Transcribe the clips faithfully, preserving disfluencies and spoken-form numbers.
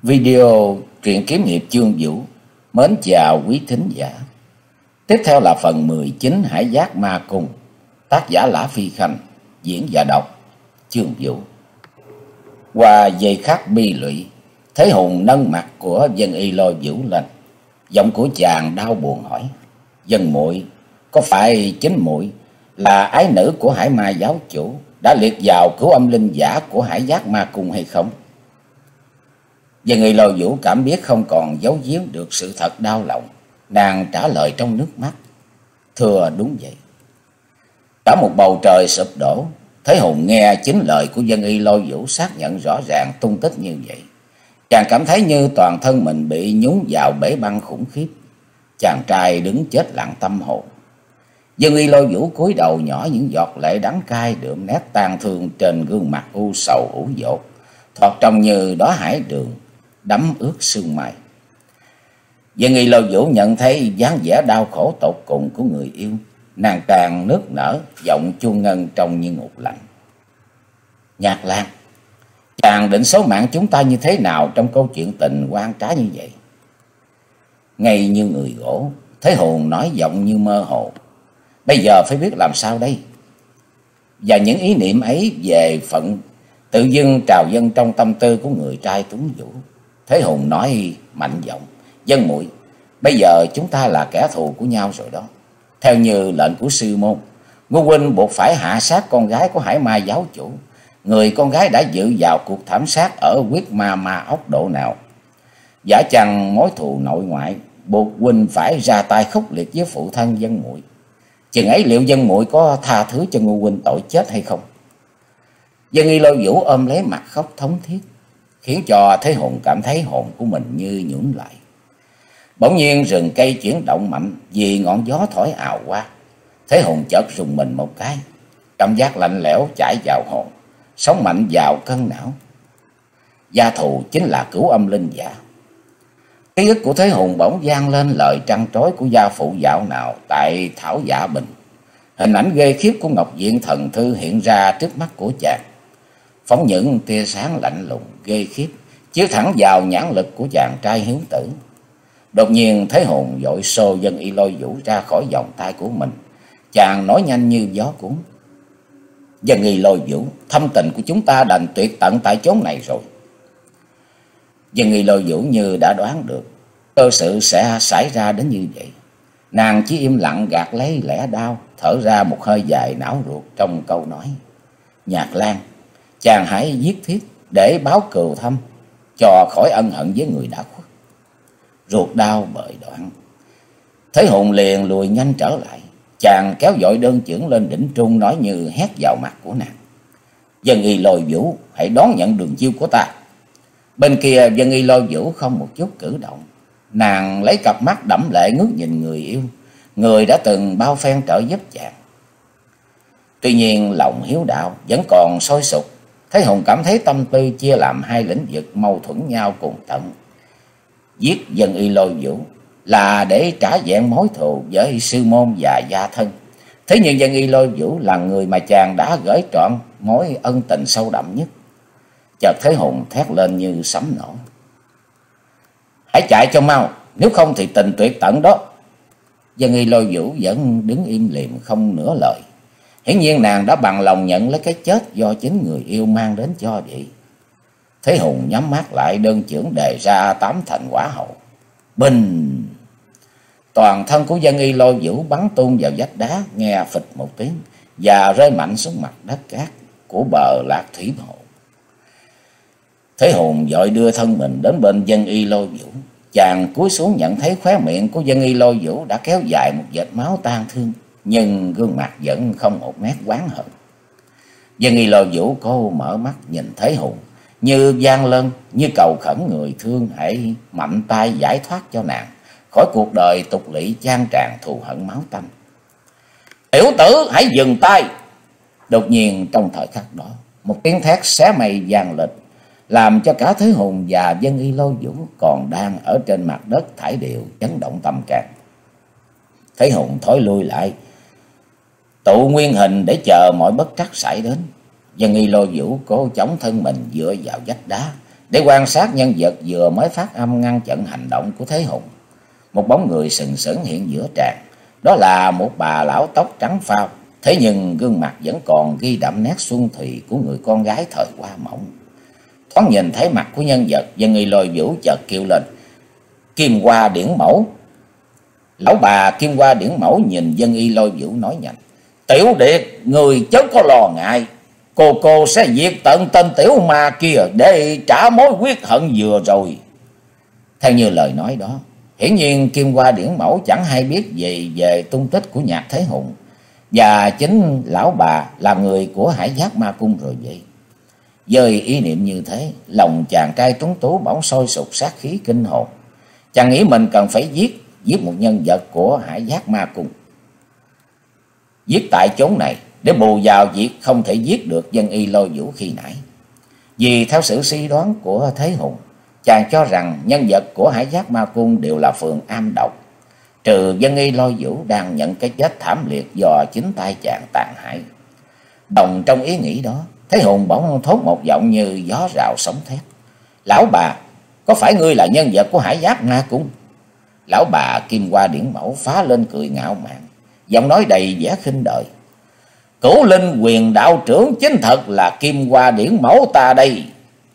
Video truyện kiếm hiệp Chương Vũ mến chào quý thính giả. Tiếp theo là phần mười chín Hải Giác Ma Cung, tác giả Lã Phi Khanh, diễn và đọc Chương Vũ. Qua dây khắc bi lụy, Thế Hùng nâng mặt của Dân Y lôi Vũ lên. Giọng của chàng đau buồn hỏi: Dân muội, có phải chính muội là ái nữ của Hải Ma giáo chủ đã liệt vào cứu âm linh giả của Hải Giác Ma Cung hay không? Dân Y lôi Vũ cảm biết không còn giấu giếm được sự thật đau lòng, nàng trả lời trong nước mắt: Thưa đúng vậy. Cả một bầu trời sụp đổ. Thế Hùng nghe chính lời của Dân Y lôi Vũ xác nhận rõ ràng tung tích như vậy. Chàng cảm thấy như toàn thân mình bị nhúng vào bể băng khủng khiếp. Chàng trai đứng chết lặng tâm hồn. Dân Y lôi Vũ cúi đầu nhỏ những giọt lệ đắng cay đượm nét tang thương trên gương mặt u sầu ủ dột, thoạt trông như đóa hải đường đắm ướt sương mai. Dân Y lôi Vũ nhận thấy dáng vẻ đau khổ tột cùng của người yêu, nàng càng nức nở, giọng chuông ngân trông như ngục lạnh: Nhạc Lan, chàng định số mạng chúng ta như thế nào trong câu chuyện tình oan trá như vậy? Ngay như người gỗ, Thế Hùng nói giọng như mơ hồ: Bây giờ phải biết làm sao đây? Và những ý niệm ấy về phận tự dưng trào dâng trong tâm tư của người trai Tuấn Vũ. Thế Hùng nói mạnh giọng: Dân muội, bây giờ chúng ta là kẻ thù của nhau rồi đó. Theo như lệnh của sư môn, Ngô huynh buộc phải hạ sát con gái của Hải Ma giáo chủ. Người con gái đã dự vào cuộc thảm sát ở huyết ma ma ốc độ nào? Giả chăng mối thù nội ngoại buộc huynh phải ra tay khốc liệt với phụ thân dân muội? Chừng ấy liệu dân muội có tha thứ cho Ngô huynh tội chết hay không? Dân Y lôi Vũ ôm lấy mặt khóc thống thiết, khiến cho Thế Hùng cảm thấy hồn của mình như nhũn lại. Bỗng nhiên rừng cây chuyển động mạnh vì ngọn gió thổi ào qua. Thế Hùng chợt rùng mình một cái, cảm giác lạnh lẽo chảy vào hồn, sống mạnh vào cân não. Gia thù chính là cửu âm linh giả. Ký ức của Thế Hùng bỗng vang lên lời trăn trối của gia phụ dạo nào tại Thảo Dạ Bình. Hình ảnh ghê khiếp của Ngọc Diện Thần Thư hiện ra trước mắt của chàng, phóng những tia sáng lạnh lùng ghê khiếp chiếu thẳng vào nhãn lực của chàng trai hiếu tử. Đột nhiên Thế Hùng vội xô Dân Y lôi Vũ ra khỏi vòng tay của mình. Chàng nói nhanh như gió cuốn: Dân Y lôi Vũ, thâm tình của chúng ta đành tuyệt tận tại chốn này rồi. Dân Y lôi Vũ như đã đoán được cơ sự sẽ xảy ra đến như vậy. Nàng chỉ im lặng gạt lấy lẽ đau, thở ra một hơi dài não ruột trong câu nói: Nhạc Lan, chàng hãy giết thiết để báo cừu thâm, cho khỏi ân hận với người đã khuất. Ruột đau bời đoạn, Thế Hùng liền lùi nhanh trở lại. Chàng kéo vội đơn chưởng lên đỉnh trung, nói như hét vào mặt của nàng: Dân Y lôi Vũ, hãy đón nhận đường chiêu của ta. Bên kia Dân Y lôi Vũ không một chút cử động. Nàng lấy cặp mắt đẫm lệ ngước nhìn người yêu, người đã từng bao phen trợ giúp chàng. Tuy nhiên lòng hiếu đạo vẫn còn sôi sục. Thế Hùng cảm thấy tâm tư chia làm hai lĩnh vực mâu thuẫn nhau cùng tận. Giết Dân Y lôi Vũ là để trả vẹn mối thù với sư môn và gia thân. Thế nhưng Dân Y lôi Vũ là người mà chàng đã gửi trọn mối ân tình sâu đậm nhất. Chợt Thế Hùng thét lên như sấm nổ: Hãy chạy cho mau, nếu không thì tình tuyệt tận đó. Dân Y lôi Vũ vẫn đứng im lìm không nửa lời. Hiển nhiên nàng đã bằng lòng nhận lấy cái chết do chính người yêu mang đến cho vậy. Thế Hùng nhắm mắt lại, đơn chưởng đề ra tám thành quả hậu. Bình! Toàn thân của Dân Y lôi Vũ bắn tung vào vách đá, nghe phịch một tiếng và rơi mạnh xuống mặt đất cát của bờ Lạc Thủy Hồ. Thế Hùng vội đưa thân mình đến bên Dân Y lôi Vũ. Chàng cúi xuống nhận thấy khóe miệng của Dân Y lôi Vũ đã kéo dài một vệt máu tang thương, nhưng gương mặt vẫn không một nét oán hận. Dân Y lôi Vũ cố mở mắt nhìn Thế Hùng, như van lơn, như cầu khẩn người thương hãy mạnh tay giải thoát cho nàng khỏi cuộc đời tục lỵ chan tràn thù hận máu tanh. Tiểu tử, hãy dừng tay! Đột nhiên trong thời khắc đó, một tiếng thét xé mây vang lên, làm cho cả Thế Hùng và Dân Y lôi Vũ còn đang ở trên mặt đất thải điệu chấn động tâm can. Thế Hùng thối lui lại, tụ nguyên hình để chờ mọi bất trắc xảy đến. Dân Y lôi Vũ cố chống thân mình dựa vào vách đá, để quan sát nhân vật vừa mới phát âm ngăn chặn hành động của Thế Hùng. Một bóng người sừng sững hiện giữa tràng, đó là một bà lão tóc trắng phao, thế nhưng gương mặt vẫn còn ghi đậm nét xuân thùy của người con gái thời Hoa Mộng. Thoáng nhìn thấy mặt của nhân vật, Dân Y Lôi Vũ chợt kêu lên: Kim Hoa Điển Mẫu. Lão bà Kim Hoa Điển Mẫu nhìn Dân Y Lôi Vũ nói nhanh: Tiểu Điệt, người chớ có lo ngại, cô cô sẽ diệt tận tên tiểu ma kia để trả mối quyết hận vừa rồi. Theo như lời nói đó, hiển nhiên Kim Hoa Điển Mẫu chẳng hay biết gì về tung tích của Nhạc Thế Hùng, và chính lão bà là người của Hải Giác Ma Cung rồi vậy. Với ý niệm như thế, lòng chàng trai tuấn tú bỗng sôi sục sát khí kinh hồn. Chàng nghĩ mình cần phải giết giết một nhân vật của Hải Giác Ma Cung, giết tại chốn này để bù vào việc không thể giết được Dân Y Lôi Vũ khi nãy. Vì theo sự suy đoán của Thế Hùng, chàng cho rằng nhân vật của Hải Giác Ma Cung đều là phường am độc, trừ Dân Y Lôi Vũ đang nhận cái chết thảm liệt do chính tay chàng tàn hại. Đồng trong ý nghĩ đó, Thế Hùng bỗng thốt một giọng như gió rào sóng thét: Lão bà, có phải ngươi là nhân vật của Hải Giác Ma Cung? Lão bà Kim Hoa Điển Mẫu phá lên cười ngạo mạn, giọng nói đầy vẻ khinh đời: Cửu Linh Quyền đạo trưởng chính thật là Kim Hoa Điển Mẫu ta đây.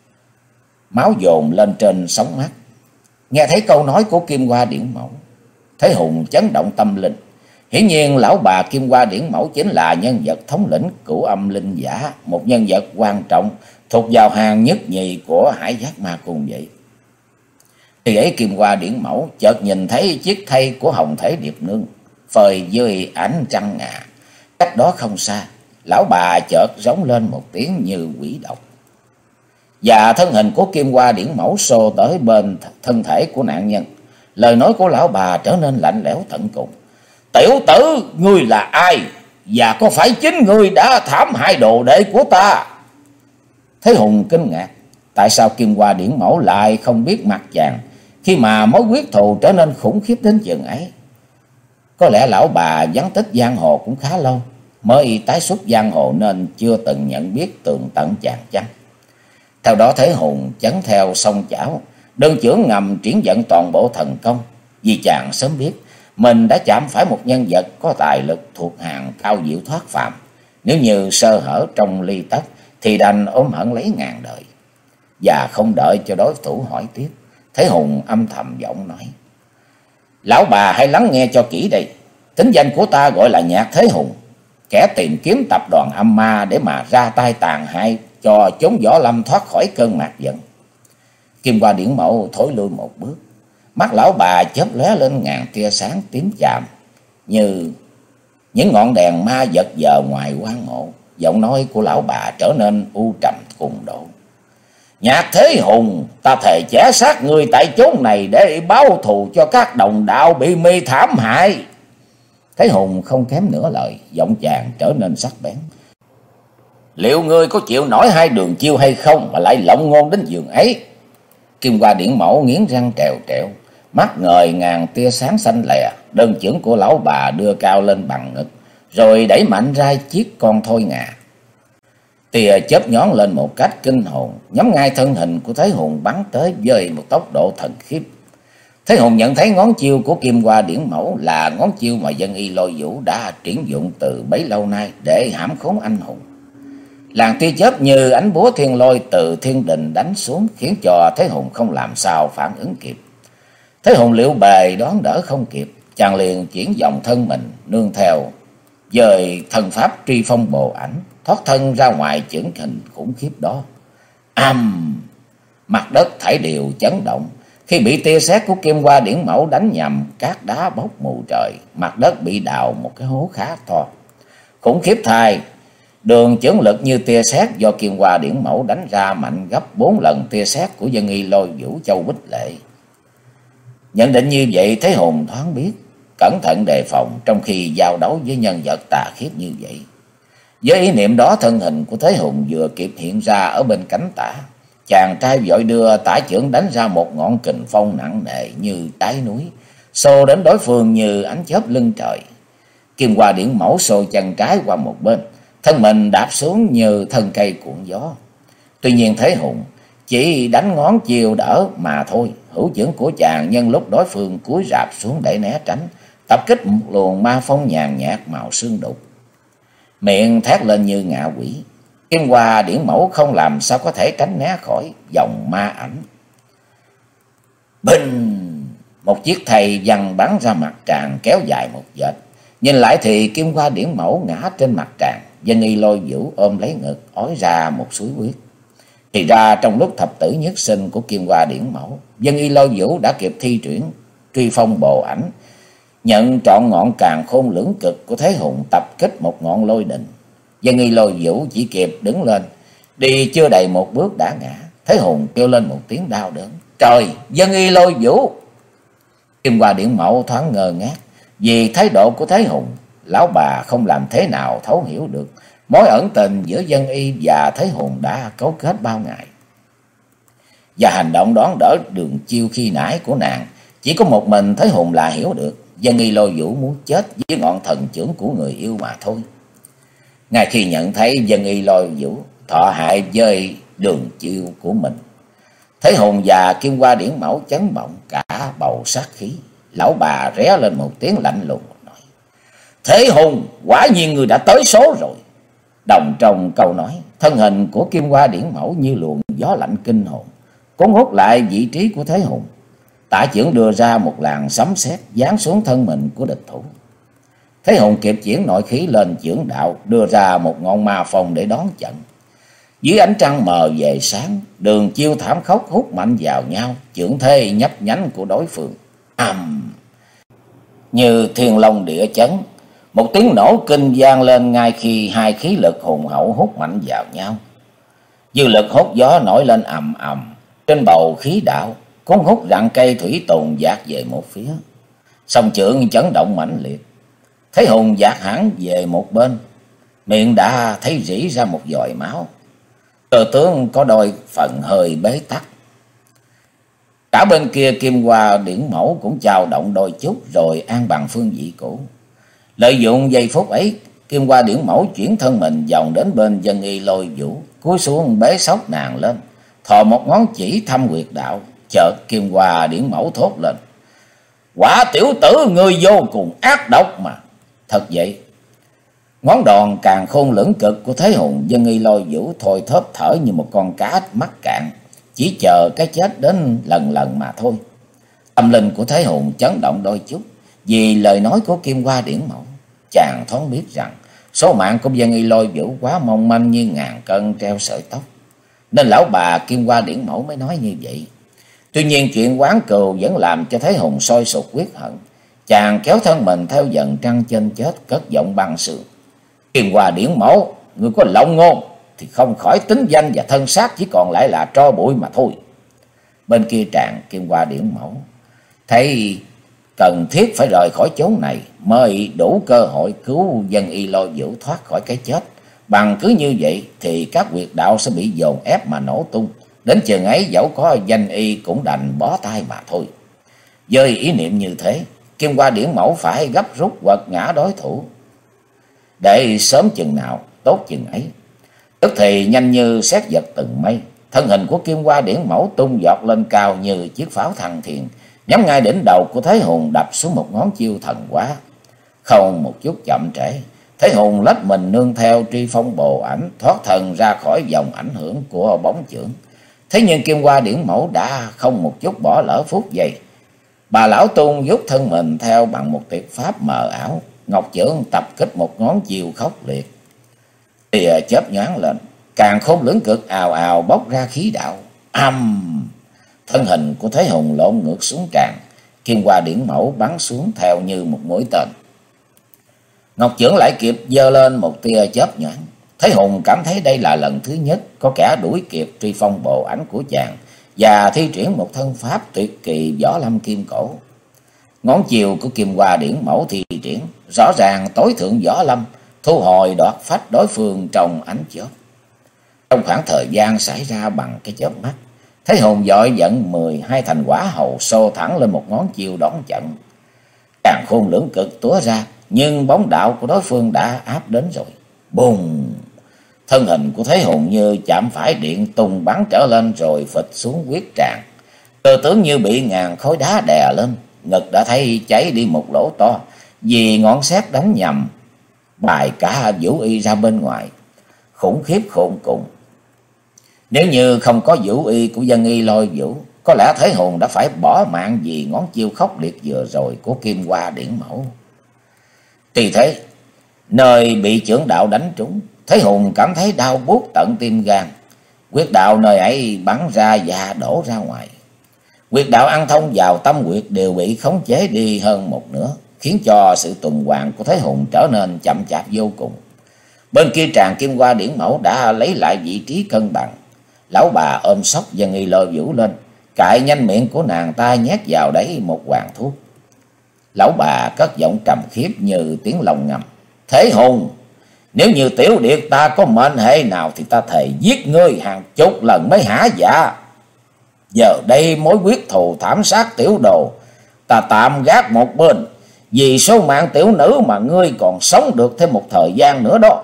Máu dồn lên trên sóng mắt. Nghe thấy câu nói của Kim Hoa Điển Mẫu, Thế Hùng chấn động tâm linh. Hiển nhiên lão bà Kim Hoa Điển Mẫu chính là nhân vật thống lĩnh Cửu Âm Linh Giả, một nhân vật quan trọng thuộc vào hàng nhất nhì của Hải Giác Ma Cung vậy. Khi ấy Kim Hoa Điển Mẫu chợt nhìn thấy chiếc thây của Hồng Thể Điệp Nương phơi dưới ánh trăng ngà. Cách đó không xa, lão bà chợt rống lên một tiếng như quỷ độc, và thân hình của Kim Hoa Điển Mẫu xô tới bên thân thể của nạn nhân. Lời nói của lão bà trở nên lạnh lẽo tận cùng: Tiểu tử, ngươi là ai? Và có phải chính ngươi đã thảm hại đồ đệ của ta? Thế Hùng kinh ngạc, tại sao Kim Hoa Điển Mẫu lại không biết mặt chàng khi mà mối quyết thù trở nên khủng khiếp đến chừng ấy? Có lẽ lão bà vắng tích giang hồ cũng khá lâu, mới tái xuất giang hồ nên chưa từng nhận biết tường tận chàng chăng? Theo đó Thế Hùng chấn theo song chảo, đơn chưởng ngầm triển dẫn toàn bộ thần công, vì chàng sớm biết mình đã chạm phải một nhân vật có tài lực thuộc hàng cao diệu thoát phàm. Nếu như sơ hở trong ly tất thì đành ôm hận lấy ngàn đời. Và không đợi cho đối thủ hỏi tiếp, Thế Hùng âm thầm giọng nói: Lão bà hãy lắng nghe cho kỹ đây. Tính danh của ta gọi là Nhạc Thế Hùng, kẻ tìm kiếm tập đoàn âm ma để mà ra tay tàn hại cho chốn võ lâm thoát khỏi cơn mạt giận. Kim Hoa Điển Mẫu thối lui một bước, mắt lão bà chớp lóe lên ngàn tia sáng tím chạm như những ngọn đèn ma vật vờ ngoài quan mộ. Giọng nói của lão bà trở nên u trầm cùng độ: Nhạc Thế Hùng, ta thề chẻ xác người tại chốn này để báo thù cho các đồng đạo bị mi thảm hại. Thế Hùng không kém nửa lời, giọng chàng trở nên sắc bén: Liệu ngươi có chịu nổi hai đường chiêu hay không mà lại lộng ngôn đến giường ấy? Kim Hoa Điển Mẫu nghiến răng trèo trẹo, mắt ngời ngàn tia sáng xanh lè. Đơn chưởng của lão bà đưa cao lên bằng ngực, rồi đẩy mạnh ra chiếc con thoi ngà. Tia chớp nhón lên một cách kinh hồn, nhắm ngay thân hình của Thế Hùng bắn tới với một tốc độ thần khiếp. Thế Hùng nhận thấy ngón chiêu của Kim Hoa Điển Mẫu là ngón chiêu mà Dân Y Lôi Vũ đã triển dụng từ bấy lâu nay để hãm khốn anh hùng. Làn tia chớp như ánh búa thiên lôi từ thiên đình đánh xuống, khiến cho Thế Hùng không làm sao phản ứng kịp. Thế Hùng liệu bề đón đỡ không kịp, chàng liền chuyển dòng thân mình nương theo dời thần pháp Truy Phong Bồ Ảnh, thoát thân ra ngoài chưởng hình khủng khiếp đó. Âm! Mặt đất thảy đều chấn động khi bị tia sét của Kim Hoa Điển Mẫu đánh nhầm, cát đá bốc mù trời, mặt đất bị đào một cái hố khá to. Khủng khiếp thay, đường chưởng lực như tia sét do Kim Hoa Điển Mẫu đánh ra mạnh gấp bốn lần tia sét của Dân Y Lôi Vũ Châu Bích Lệ. Nhận định như vậy, Thế Hùng thoáng biết cẩn thận đề phòng trong khi giao đấu với nhân vật tà khiếp như vậy. Với ý niệm đó, thân hình của Thế Hùng vừa kịp hiện ra ở bên cánh tả, chàng trai vội đưa tả chưởng đánh ra một ngọn kình phong nặng nề như trái núi, xô đến đối phương như ánh chớp lưng trời. Kim Hoa Điển Mẫu xô chân trái qua một bên, thân mình đạp xuống như thân cây cuộn gió. Tuy nhiên Thế Hùng chỉ đánh ngón chiều đỡ mà thôi. Hữu chưởng của chàng nhân lúc đối phương cúi rạp xuống để né tránh, tập kích một luồng ma phong nhàn nhạt màu sương đục, miệng thét lên như ngạ quỷ. Kim Hoa Điển Mẫu không làm sao có thể tránh né khỏi dòng ma ảnh. Bình! Một chiếc thầy văng bắn ra mặt tràng kéo dài một vệt. Nhìn lại thì Kim Hoa Điển Mẫu ngã trên mặt tràng. Dân Y Lôi Vũ ôm lấy ngực ói ra một suối huyết. Thì ra trong lúc thập tử nhất sinh của Kim Hoa Điển Mẫu, Dân Y Lôi Vũ đã kịp thi triển truy phong bồ ảnh, nhận trọn ngọn càn khôn lưỡng cực của Thế Hùng tập kích một ngọn lôi đình. Dân Y Lôi Vũ chỉ kịp đứng lên, đi chưa đầy một bước đã ngã. Thế Hùng kêu lên một tiếng đau đớn. Trời, Dân Y Lôi Vũ! Kim Hoa Điển Mẫu thoáng ngơ ngác vì thái độ của Thế Hùng. Lão bà không làm thế nào thấu hiểu được mối ẩn tình giữa Dân Y và Thế Hùng đã cấu kết bao ngày. Và hành động đón đỡ đường chiêu khi nãy của nàng chỉ có một mình Thế Hùng là hiểu được. Dân Y Lôi Vũ muốn chết với ngọn thần chưởng của người yêu mà thôi. Ngay khi nhận thấy Dân Y Lôi Vũ thọ hại với đường chiêu của mình, Thế Hùng và Kim Hoa Điển Mẫu chấn động cả bầu sát khí. Lão bà ré lên một tiếng lạnh lùng nói: Thế Hùng, quả nhiên người đã tới số rồi. Đồng trong câu nói, thân hình của Kim Hoa Điển Mẫu như luồng gió lạnh kinh hồn, cuốn hút lại vị trí của Thế Hùng. Tả chưởng đưa ra một làn sấm sét giáng xuống thân mình của địch thủ. Thế Hùng kịp chuyển nội khí lên chưởng đạo, đưa ra một ngọn ma phong để đón trận. Dưới ánh trăng mờ về sáng, đường chiêu thảm khốc hút mạnh vào nhau, chưởng thế nhấp nhánh của đối phương. Ầm! Như thiên long địa chấn, một tiếng nổ kinh vang lên ngay khi hai khí lực hùng hậu hút mạnh vào nhau. Dư lực hút gió nổi lên ầm ầm trên bầu khí đạo, cuốn hút rặng cây thủy tùng dạt về một phía. Song chưởng chấn động mãnh liệt, Thế Hùng dạt hẳn về một bên, miệng đã thấy rỉ ra một giọt máu. Cơ tướng có đôi phần hơi bế tắc. Cả bên kia Kim Hoa Điển Mẫu cũng chao động đôi chút rồi an bằng phương vị cũ. Lợi dụng giây phút ấy, Kim Hoa Điển Mẫu chuyển thân mình vòng đến bên Dân Y Lôi Vũ, cúi xuống bế xốc nàng lên, thò một ngón chỉ thăm huyệt đạo. Chợt Kim Hoa Điển Mẫu thốt lên: Quả tiểu tử ngươi vô cùng ác độc mà. Thật vậy, ngón đòn càn khôn lưỡng cực của Thế Hùng, Dân Y Lôi Vũ thôi thóp thở như một con cá mắc cạn, chỉ chờ cái chết đến lần lần mà thôi. Tâm linh của Thế Hùng chấn động đôi chút vì lời nói của Kim Hoa Điển Mẫu. Chàng thoáng biết rằng số mạng của Dân Y Lôi Vũ quá mong manh như ngàn cân treo sợi tóc, nên lão bà Kim Hoa Điển Mẫu mới nói như vậy. Tuy nhiên chuyện quán cừu vẫn làm cho Thế Hùng sôi sục quyết hận. Chàng kéo thân mình theo dần trăng trên chết, cất giọng băng sương: Kim Hoa Điển Mẫu, ngươi có lộng ngôn thì không khỏi tính danh và thân xác chỉ còn lại là tro bụi mà thôi. Bên kia tràng, Kim Hoa Điển Mẫu thấy cần thiết phải rời khỏi chốn này mới đủ cơ hội cứu Dân Y Lôi Vũ thoát khỏi cái chết. Bằng cứ như vậy thì các huyệt đạo sẽ bị dồn ép mà nổ tung. Đến chừng ấy dẫu có danh y cũng đành bó tay mà thôi. Với ý niệm như thế, Kim Hoa Điển Mẫu phải gấp rút quật ngã đối thủ, để sớm chừng nào tốt chừng ấy. Tức thì nhanh như sét giật từng mây, thân hình của Kim Hoa Điển Mẫu tung giọt lên cao như chiếc pháo thăng thiên, nhắm ngay đỉnh đầu của Thế Hùng đập xuống một ngón chiêu thần quá. Không một chút chậm trễ, Thế Hùng lách mình nương theo truy phong bồ ảnh, thoát thân ra khỏi vòng ảnh hưởng của bóng chưởng. Thế nhưng Kim Hoa Điển Mẫu đã không một chút bỏ lỡ phút giây. Bà lão Tôn rút thân mình theo bằng một tuyệt pháp mờ ảo, ngọc chưởng tập kích một ngón chiêu khốc liệt. Tia chớp nhoáng lên, càn khôn lưỡng cực ào ào bốc ra khí đạo. Âm! Thân hình của Thế Hùng lộn ngược xuống tràn, Kim Hoa Điển Mẫu bắn xuống theo như một mũi tên. Ngọc chưởng lại kịp giơ lên một tia chớp nhoáng. Thế Hùng cảm thấy đây là lần thứ nhất có kẻ đuổi kịp truy phong bộ ảnh của chàng và thi triển một thân pháp tuyệt kỳ võ lâm kim cổ. Ngón chiều của Kim Hoa Điển Mẫu thi triển rõ ràng tối thượng võ lâm, thu hồi đoạt phách đối phương trong ánh chớp. Trong khoảng thời gian xảy ra bằng cái chớp mắt, Thế Hùng vội dẫn mười hai thành quả hầu xô thẳng lên một ngón chiều đón trận. Càn khôn lưỡng cực túa ra, nhưng bóng đạo của đối phương đã áp đến rồi. Bùng! Thân hình của Thế Hùng như chạm phải điện tung bắn trở lên rồi phịch xuống huyết tràng. Cơ tướng như bị ngàn khối đá đè lên, ngực đã thấy cháy đi một lỗ to vì ngọn sét đánh nhầm, bài cả vũ y ra bên ngoài. Khủng khiếp khôn cùng. Nếu như không có vũ y của Dân Y Lôi Vũ, có lẽ Thế Hùng đã phải bỏ mạng vì ngón chiêu khốc liệt vừa rồi của Kim Hoa Điển Mẫu. Tuy thế, nơi bị chưởng đạo đánh trúng, Thế Hùng cảm thấy đau buốt tận tim gan. Huyết đạo nơi ấy bắn ra và đổ ra ngoài. Huyết đạo ăn thông vào tâm huyệt đều bị khống chế đi hơn một nửa, khiến cho sự tuần hoàn của Thế Hùng trở nên chậm chạp vô cùng. Bên kia tràng Kim Hoa Điển Mẫu đã lấy lại vị trí cân bằng. Lão bà ôm sốc Dân Y Lôi Vũ lên, cạy nhanh miệng của nàng ta nhét vào đấy một hoàng thuốc. Lão bà cất giọng trầm khiếp như tiếng lòng ngầm: Thế Hùng, nếu như tiểu điệt ta có mệnh hệ nào thì ta thề giết ngươi hàng chục lần mới hả dạ. Giờ đây mối quyết thù thảm sát tiểu đồ ta tạm gác một bên, vì số mạng tiểu nữ mà ngươi còn sống được thêm một thời gian nữa đó.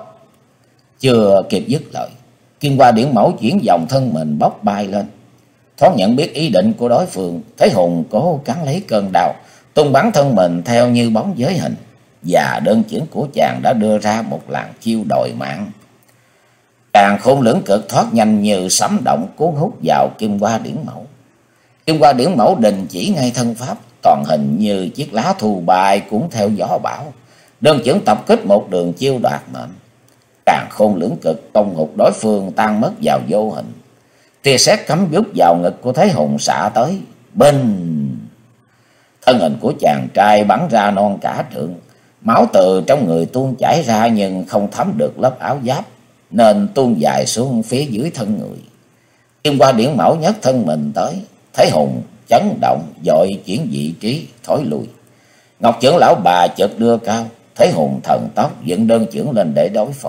Chưa kịp dứt lời, Kim Hoa Điển Mẫu chuyển dòng thân mình bốc bay lên. Thoáng nhận biết ý định của đối phương, Thế Hùng cố cắn lấy cơn đau, tung bắn thân mình theo như bóng giới hình, và đơn chưởng của chàng đã đưa ra một làn chiêu đòi mạng. Càng khôn lưỡng cực thoát nhanh như sấm động, cuốn hút vào Kim Hoa Điển Mẫu. Kim Hoa Điển Mẫu đình chỉ ngay thân pháp, toàn hình như chiếc lá thu bay cuốn theo gió bão, đơn chưởng tập kích một đường chiêu đoạt mệnh. Càng khôn lưỡng cực tông hụt đối phương tan mất vào vô hình. Tia sét cắm vút vào ngực của Thế Hùng xạ tới, bên thân hình của chàng trai bắn ra non cả trượng, máu từ trong người tuôn chảy ra nhưng không thấm được lớp áo giáp, nên tuôn dài xuống phía dưới thân người. Kim Hoa Điển Mẫu nhấc thân mình tới, Thế Hùng chấn động vội chuyển vị trí thối lui. Ngọc chưởng lão bà chợt đưa cao, Thế Hùng thần tốc dựng đơn chưởng lên để đối phó.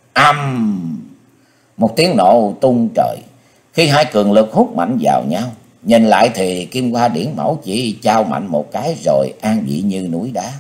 Âm! Một tiếng nổ tung trời khi hai cường lực hút mạnh vào nhau. Nhìn lại thì Kim Hoa Điển Mẫu chỉ chao mạnh một cái rồi an vị như núi đá.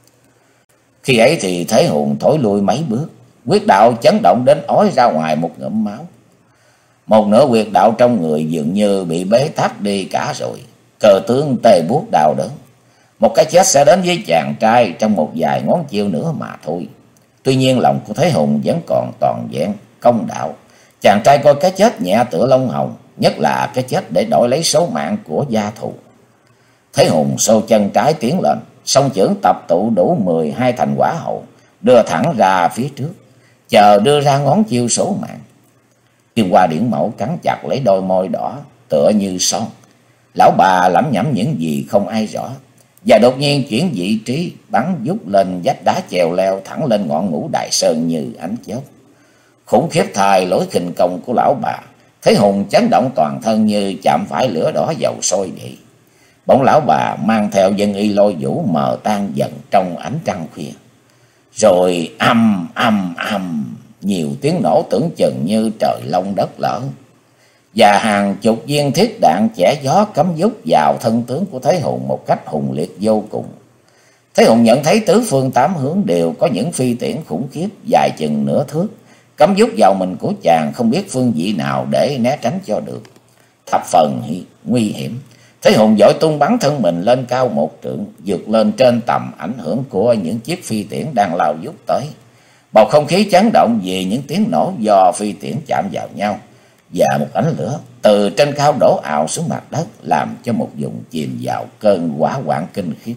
Khi ấy thì Thế Hùng thối lui mấy bước, huyết đạo chấn động đến ói ra ngoài một ngụm máu. Một nửa huyệt đạo trong người dường như bị bế tắc đi cả rồi. Cờ tướng tê buốt đau đớn. Một cái chết sẽ đến với chàng trai trong một vài ngón chiêu nữa mà thôi. Tuy nhiên lòng của Thế Hùng vẫn còn toàn vẹn công đạo. Chàng trai coi cái chết nhẹ tựa lông hồng, nhất là cái chết để đổi lấy số mạng của gia thù. Thế Hùng xô chân trái tiến lên, song chưởng tập tụ đủ mười hai thành quả hậu, đưa thẳng ra phía trước, chờ đưa ra ngón chiêu số mạng. Kim Hoa Điển Mẫu cắn chặt lấy đôi môi đỏ tựa như son. Lão bà lẩm nhẩm những gì không ai rõ, và đột nhiên chuyển vị trí, bắn vút lên vách đá chèo leo thẳng lên ngọn Ngũ Đại Sơn như ánh chớp. Khủng khiếp thay lối khinh công của lão bà, Thế Hùng chấn động toàn thân như chạm phải lửa đỏ dầu sôi vậy. Bỗng lão bà mang theo Dân Y Lôi Vũ mờ tan dần trong ánh trăng khuya. Rồi âm âm âm, nhiều tiếng nổ tưởng chừng như trời long đất lở, và hàng chục viên thiết đạn chẻ gió cắm vút vào thân tướng của Thế Hùng một cách hùng liệt vô cùng. Thế Hùng nhận thấy tứ phương tám hướng đều có những phi tiễn khủng khiếp dài chừng nửa thước cắm vút vào mình của chàng, không biết phương vị nào để né tránh cho được. Thập phần nguy hiểm, Thế Hùng vội tung bắn thân mình lên cao một trượng, vượt lên trên tầm ảnh hưởng của những chiếc phi tiễn đang lao vút tới. Bầu không khí chấn động vì những tiếng nổ do phi tiễn chạm vào nhau, và một ánh lửa từ trên cao đổ ào xuống mặt đất, làm cho một vùng chìm vào cơn hỏa hoạn kinh khiếp.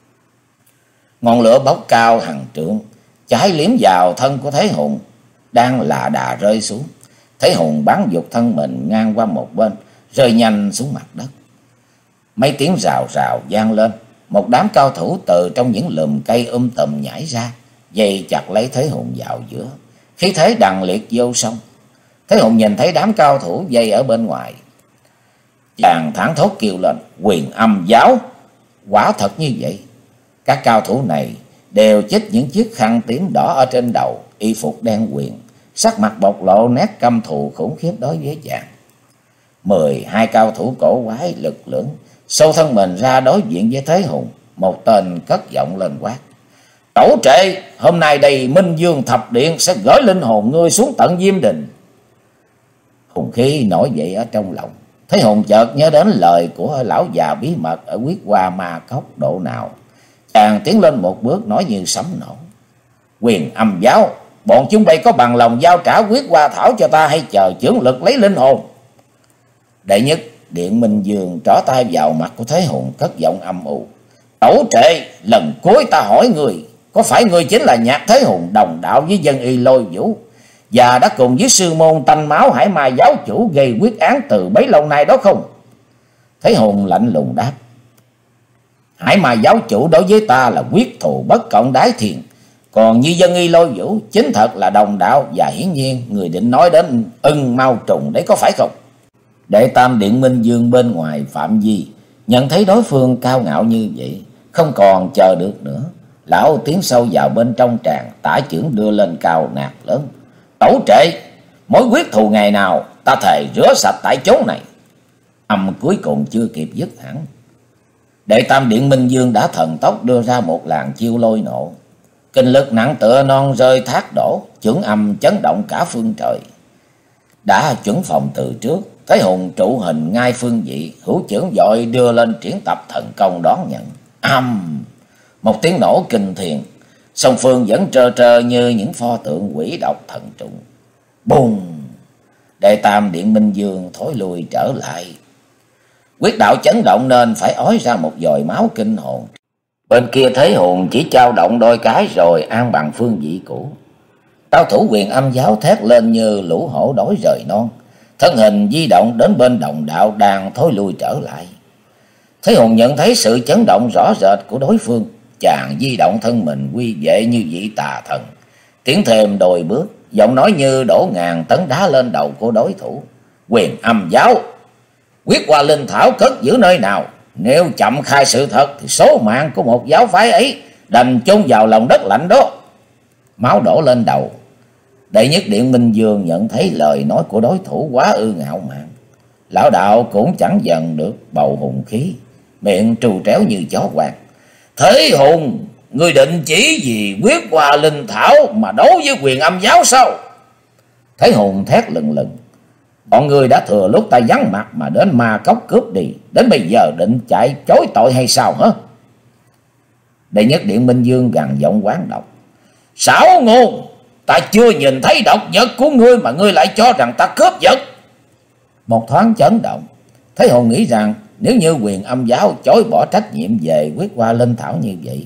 Ngọn lửa bốc cao hàng trượng, cháy liếm vào thân của Thế Hùng đang là đà rơi xuống. Thế Hùng bắn giục thân mình ngang qua một bên, rơi nhanh xuống mặt đất. Mấy tiếng rào rào vang lên, một đám cao thủ từ trong những lùm cây um tùm nhảy ra, dây chặt lấy Thế Hùng vào giữa, khí thế đằng liệt vô song. Thế Hùng nhìn thấy đám cao thủ dây ở bên ngoài, chàng thảng thốt kêu lên: Quyền Âm Giáo! Quả thật như vậy, các cao thủ này đều chích những chiếc khăn tím đỏ ở trên đầu, y phục đen quyền, sắc mặt bộc lộ nét căm thù khủng khiếp đối với chàng. Mười hai cao thủ cổ quái lực lưỡng xô thân mình ra đối diện với Thế Hùng. Một tên cất giọng lên quát: Tẩu trệ, hôm nay đây Minh Dương Thập Điện sẽ gửi linh hồn ngươi xuống tận Diêm Đình. Hùng khí nổi dậy ở trong lòng. Thấy Hùng chợt nhớ đến lời của lão già bí mật ở Quyết Hoa Ma Cốc độ nào. Chàng tiến lên một bước nói như sấm nổ. Quyền Âm Giáo, bọn chúng bay có bằng lòng giao trả Quyết Hoa Thảo cho ta hay chờ chưởng lực lấy linh hồn? Đệ nhất Điện Minh Dương trỏ tay vào mặt của Thế Hùng cất giọng âm u. Tẩu trệ, lần cuối ta hỏi người, có phải người chính là Nhạc Thế Hùng đồng đạo với dân y Lôi Vũ, và đã cùng với sư môn tanh máu Hải Ma giáo chủ gây quyết án từ bấy lâu nay đó không? Thế Hùng lạnh lùng đáp. Hải Ma giáo chủ đối với ta là quyết thù bất cộng đái thiền, còn như dân y Lôi Vũ chính thật là đồng đạo, và hiển nhiên người định nói đến Ưng Mau Trùng đấy có phải không? Đệ tam Điện Minh Dương bên ngoài phạm vi nhận thấy đối phương cao ngạo như vậy, không còn chờ được nữa. Lão tiến sâu vào bên trong tràng, tả chưởng đưa lên cao nạt lớn. Tẩu trệ, mối quyết thù ngày nào ta thề rửa sạch tại chốn này. Âm cuối cùng chưa kịp dứt hẳn, Đệ tam Điện Minh Dương đã thần tốc đưa ra một làn chiêu lôi nộ. Kinh lực nặng tựa non rơi thác đổ, chưởng âm chấn động cả phương trời. Đã chuẩn phòng từ trước, Thế Hùng trụ hình ngay phương vị, hữu chưởng dội đưa lên triển tập thần công đón nhận. Âm, một tiếng nổ kinh thiên, song phương vẫn trơ trơ như những pho tượng quỷ độc thần trùng. Bùng! Đệ tam Điện Minh Dương thối lui trở lại. Quyết đạo chấn động nên phải ói ra một dòi máu kinh hồn. Bên kia Thế Hùng chỉ trao động đôi cái rồi an bằng phương vị cũ. Cao thủ Quyền Âm giáo thét lên như lũ hổ đói rời non, thân hình di động đến bên đồng đạo đang thối lui trở lại. Thế Hùng nhận thấy sự chấn động rõ rệt của đối phương, chàng di động thân mình quy vệ như vị tà thần, tiến thêm đôi bước, giọng nói như đổ ngàn tấn đá lên đầu của đối thủ. Quyền Âm giáo, Quyết Hoa linh thảo cất giữ nơi nào? Nếu chậm khai sự thật thì số mạng của một giáo phái ấy đành chôn vào lòng đất lạnh đó. Máu đổ lên đầu. Đệ nhất Điện Minh Dương nhận thấy lời nói của đối thủ quá ư ngạo mạn. Lão đạo cũng chẳng dần được bầu hùng khí, miệng trù tréo như chó quàng. Thế Hùng, ngươi định chỉ gì Quyết Hoa linh thảo mà đấu với Quyền Âm giáo sao? Thế Hùng thét lừng lừng. Bọn người đã thừa lúc ta vắng mặt mà đến Ma Cốc cướp đi, đến bây giờ định chạy chối tội hay sao hả? Đệ nhất Điện Minh Dương gằn giọng quán độc. Xảo ngôn, ta chưa nhìn thấy độc vật của ngươi mà ngươi lại cho rằng ta cướp vật. Một thoáng chấn động, Thế Hùng nghĩ rằng nếu như Quyền Âm giáo chối bỏ trách nhiệm về Quyết Hoa linh thảo như vậy,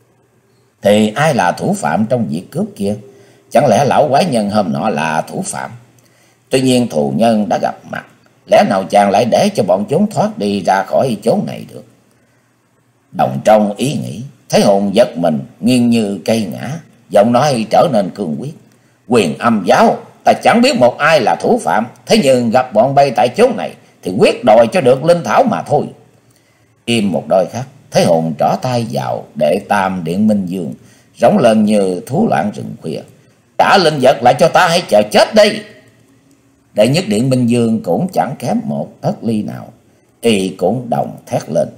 thì ai là thủ phạm trong việc cướp kia? Chẳng lẽ lão quái nhân hôm nọ là thủ phạm? Tuy nhiên thù nhân đã gặp mặt, lẽ nào chàng lại để cho bọn chúng thoát đi ra khỏi chốn này được? Đồng trong ý nghĩ, Thế Hùng giật mình nghiêng như cây ngã, giọng nói trở nên cương quyết. Quyền Âm giáo, ta chẳng biết một ai là thủ phạm, thế nhưng gặp bọn bay tại chốn này thì quyết đòi cho được linh thảo mà thôi. Im một đôi khắc, Thế Hùng trỏ tay vào đệ tam Điện Minh Dương, rống lên như thú loạn rừng khuya. Trả linh vật lại cho ta hay chờ chết đây. Đệ nhất Điện Minh Dương cũng chẳng kém một tấc ly nào, y cũng đồng thét lên.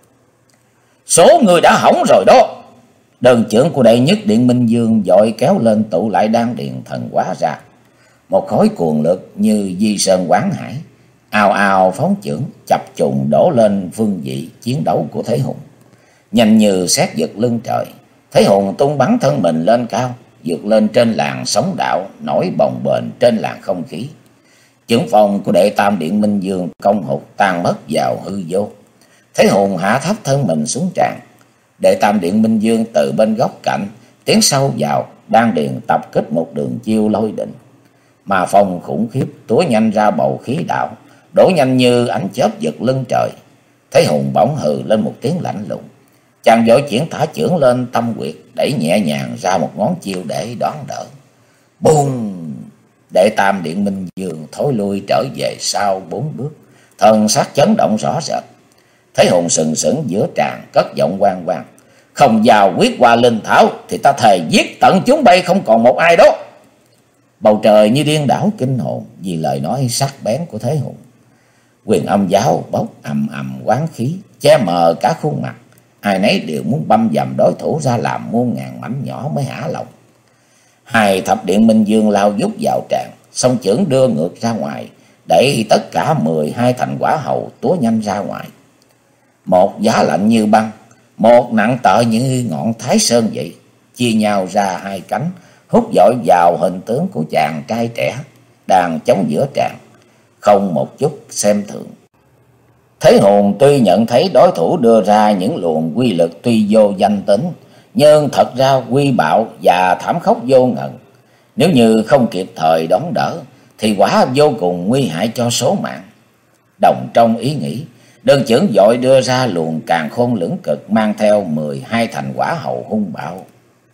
Số người đã hỏng rồi đó. Đơn chưởng của đệ nhất Điện Minh Dương dội kéo lên tụ lại đan điện thần hóa ra. Một khối cuồng lực như di sơn quán hải, ào ào phóng chưởng chập trùng đổ lên phương vị chiến đấu của Thế Hùng. Nhanh như sét giật lưng trời, Thế Hùng tung bắn thân mình lên cao, vượt lên trên làn sóng đạo, nổi bồng bềnh trên làn không khí. Chưởng phòng của đệ tam Điện Minh Dương công hụt tan mất vào hư vô. Thế Hùng hạ thấp thân mình xuống tràng. Đệ tam Điện Minh Dương từ bên góc cạnh tiến sâu vào đan điền tập kích một đường chiêu lôi định. Mà phong khủng khiếp túa nhanh ra bầu khí đạo, đổ nhanh như ánh chớp giật lưng trời. Thế Hùng bỗng hừ lên một tiếng lạnh lùng, chàng vội chuyển thả chưởng lên tâm quyệt, đẩy nhẹ nhàng ra một ngón chiêu để đón đỡ. Bùng! Đệ tam Điện Minh Dương thối lui trở về sau bốn bước, thần sắc chấn động rõ rệt. Thế Hùng sừng sững giữa tràng cất giọng vang vang. Không vào Quyết Hoa linh thảo thì ta thề giết tận chúng bay không còn một ai đó. Bầu trời như điên đảo kinh hồn vì lời nói sắc bén của Thế Hùng. Quyền Âm giáo bốc ầm ầm quán khí che mờ cả khuôn mặt. ai nấy đều muốn băm dầm đối thủ ra làm muôn ngàn mảnh nhỏ mới hả lòng. Hai thập điện minh dương lao vút vào tràng, song chưởng đưa ngược ra ngoài, đẩy tất cả mười hai thành quả hầu túa nhanh ra ngoài. Một giá lạnh như băng, một nặng tợ như ngọn Thái Sơn vậy, chia nhau ra hai cánh, hút dội vào hình tướng của chàng trai trẻ đang chống giữa tràng, không một chút xem thường. Thế Hùng tuy nhận thấy đối thủ đưa ra những luồng quy lực tuy vô danh tính, nhưng thật ra quy bạo và thảm khốc vô ngần. Nếu như không kịp thời đón đỡ, thì quả vô cùng nguy hại cho số mạng. Đồng trong ý nghĩ, đơn chưởng vội đưa ra luồng càn khôn lưỡng cực mang theo mười hai thành quả hầu hung bạo.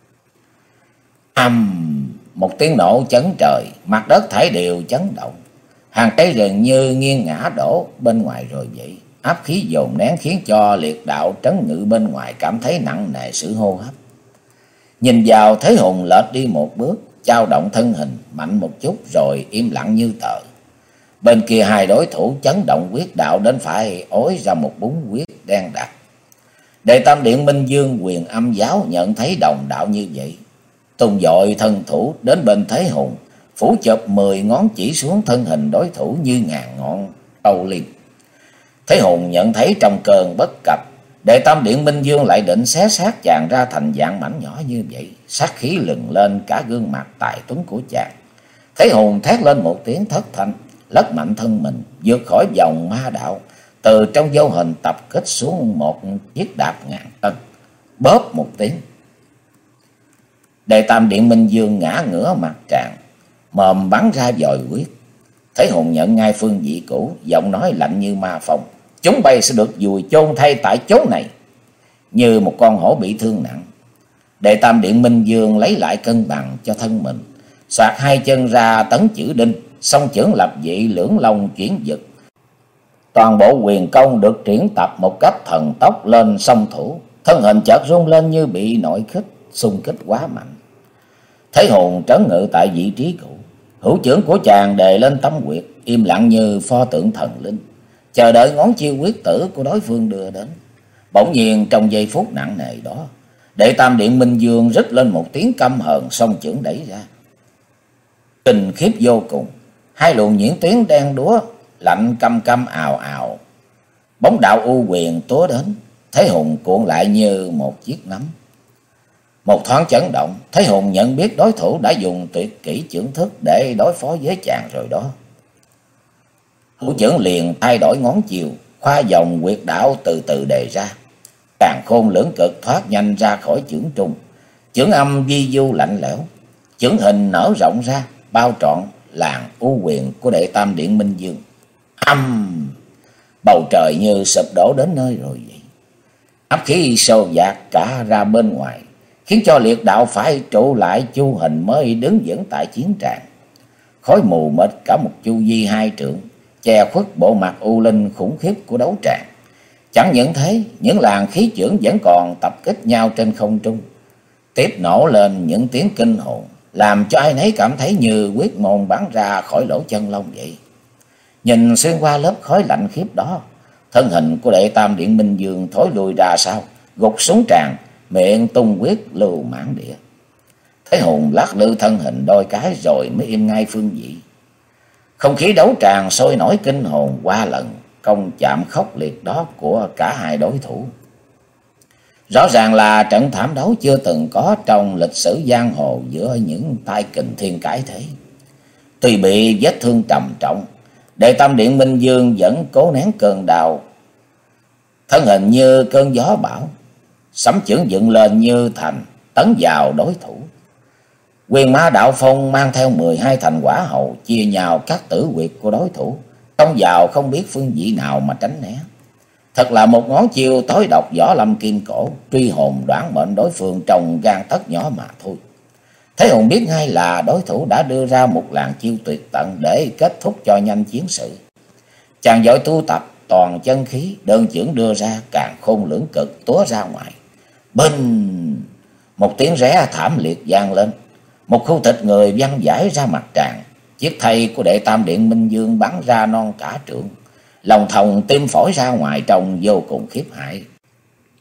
Âm, một tiếng nổ chấn trời, mặt đất thải đều chấn động. Hàng cây rừng như nghiêng ngã đổ bên ngoài rồi vậy. Áp khí dồn nén khiến cho liệt đạo trấn ngự bên ngoài cảm thấy nặng nề sự hô hấp. Nhìn vào Thế Hùng lệch đi một bước, chao động thân hình mạnh một chút rồi im lặng như tờ. Bên kia hai đối thủ chấn động quyết đạo đến phải ối ra một búng quyết đen đặc. Đệ Tam Điện Minh Dương Quyền Âm Giáo nhận thấy đồng đạo như vậy, tung dội thân thủ đến bên Thế Hùng, phủ chụp mười ngón chỉ xuống thân hình đối thủ như ngàn ngọn âu liêm. Thế Hùng nhận thấy trong cơn bất cập, Đệ Tam Điện Minh Dương lại định xé xác chàng ra thành dạng mảnh nhỏ như vậy, sát khí lừng lên cả gương mặt tài tuấn của chàng. Thế Hùng thét lên một tiếng thất thanh, lật mạnh thân mình vượt khỏi vòng ma đạo, từ trong vô hình tập kích xuống một chiếc đạp ngàn cân, bóp một tiếng. Đệ Tam Điện Minh Dương ngã ngửa mặt tràng, mồm bắn ra vòi huyết. Thế Hùng nhận ngay phương vị cũ, giọng nói lạnh như ma phong: chúng bay sẽ được vùi chôn thay tại chỗ này. Như một con hổ bị thương nặng, Đệ Tam Điện Minh Dương lấy lại cân bằng cho thân mình, xoạc hai chân ra tấn chữ đinh, song chưởng lập dị lưỡng long chuyển vực. Toàn bộ quyền công được triển tập một cách thần tốc lên song thủ, thân hình chợt rung lên như bị nội kích xung kích quá mạnh. Thế Hùng trấn ngự tại vị trí cũ, hữu chưởng của chàng đề lên tâm huyệt, im lặng như pho tượng thần linh, chờ đợi ngón chiêu quyết tử của đối phương đưa đến. Bỗng nhiên trong giây phút nặng nề đó, Đệ Tam Điện Minh Dương rít lên một tiếng căm hờn, song chưởng đẩy ra. Kinh khiếp vô cùng, hai luồng nhuyễn tuyến đen đúa lạnh căm căm ào ào, bóng đạo u quyền túa đến. Thế Hùng cuộn lại như một chiếc nắm. Một thoáng chấn động, Thế Hùng nhận biết đối thủ đã dùng tuyệt kỹ chưởng thức để đối phó với chàng rồi đó. Hữu chưởng liền thay đổi ngón chiều, khoa dòng quyệt đạo từ từ đề ra. Càn khôn lưỡng cực thoát nhanh ra khỏi chưởng trung, chưởng âm vi du lạnh lẽo, chưởng hình nở rộng ra, bao trọn làng u quyền của Đệ Tam Điện Minh Dương. Âm, bầu trời như sụp đổ đến nơi rồi vậy. Áp khí sâu dạt cả ra bên ngoài, khiến cho liệt đạo phải trụ lại chu hình mới đứng vững tại chiến tràng. Khói mù mịt cả một chu vi hai trượng, che khuất bộ mặt u linh khủng khiếp của đấu tràng. Chẳng những thế, những làn khí chưởng vẫn còn tập kích nhau trên không trung, tiếp nổ lên những tiếng kinh hồn, làm cho ai nấy cảm thấy như huyết môn bắn ra khỏi lỗ chân lông vậy. Nhìn xuyên qua lớp khói lạnh khiếp đó, thân hình của Đệ Tam Điện Minh Dương thối lùi ra sau, gục xuống tràng, miệng tung huyết lưu mãn địa. Thế Hùng lắc lư thân hình đôi cái rồi mới im ngay phương vị. Không khí đấu tràng sôi nổi kinh hồn qua lần công chạm khốc liệt đó của cả hai đối thủ. Rõ ràng là trận thảm đấu chưa từng có trong lịch sử giang hồ giữa những tay kình thiên cải thế. Tuy bị vết thương trầm trọng, Đệ Tam Điện Minh Dương vẫn cố nén cơn đau, thân hình như cơn gió bão, sấm chưởng dựng lên như thành tấn vào đối thủ. Quyền Ma Đạo Phong mang theo mười hai thành quả hầu chia nhau các tử huyệt của đối thủ, xông vào không biết phương vị nào mà tránh né. Thật là một ngón chiêu tối độc võ lâm kim cổ, truy hồn đoán mệnh đối phương trong gan tấc nhỏ mà thôi. Thế Hùng biết ngay là đối thủ đã đưa ra một làn chiêu tuyệt tận để kết thúc cho nhanh chiến sự. Chàng vội tu tập toàn chân khí, đơn chưởng đưa ra, càn khôn lưỡng cực túa ra ngoài. Binh, một tiếng ré thảm liệt vang lên, một khu thịt người văng vãi ra mặt tràng. Chiếc thây của Đệ Tam Điện Minh Dương bắn ra non cả trượng, lòng thòng tim phổi ra ngoài trông vô cùng khiếp hại.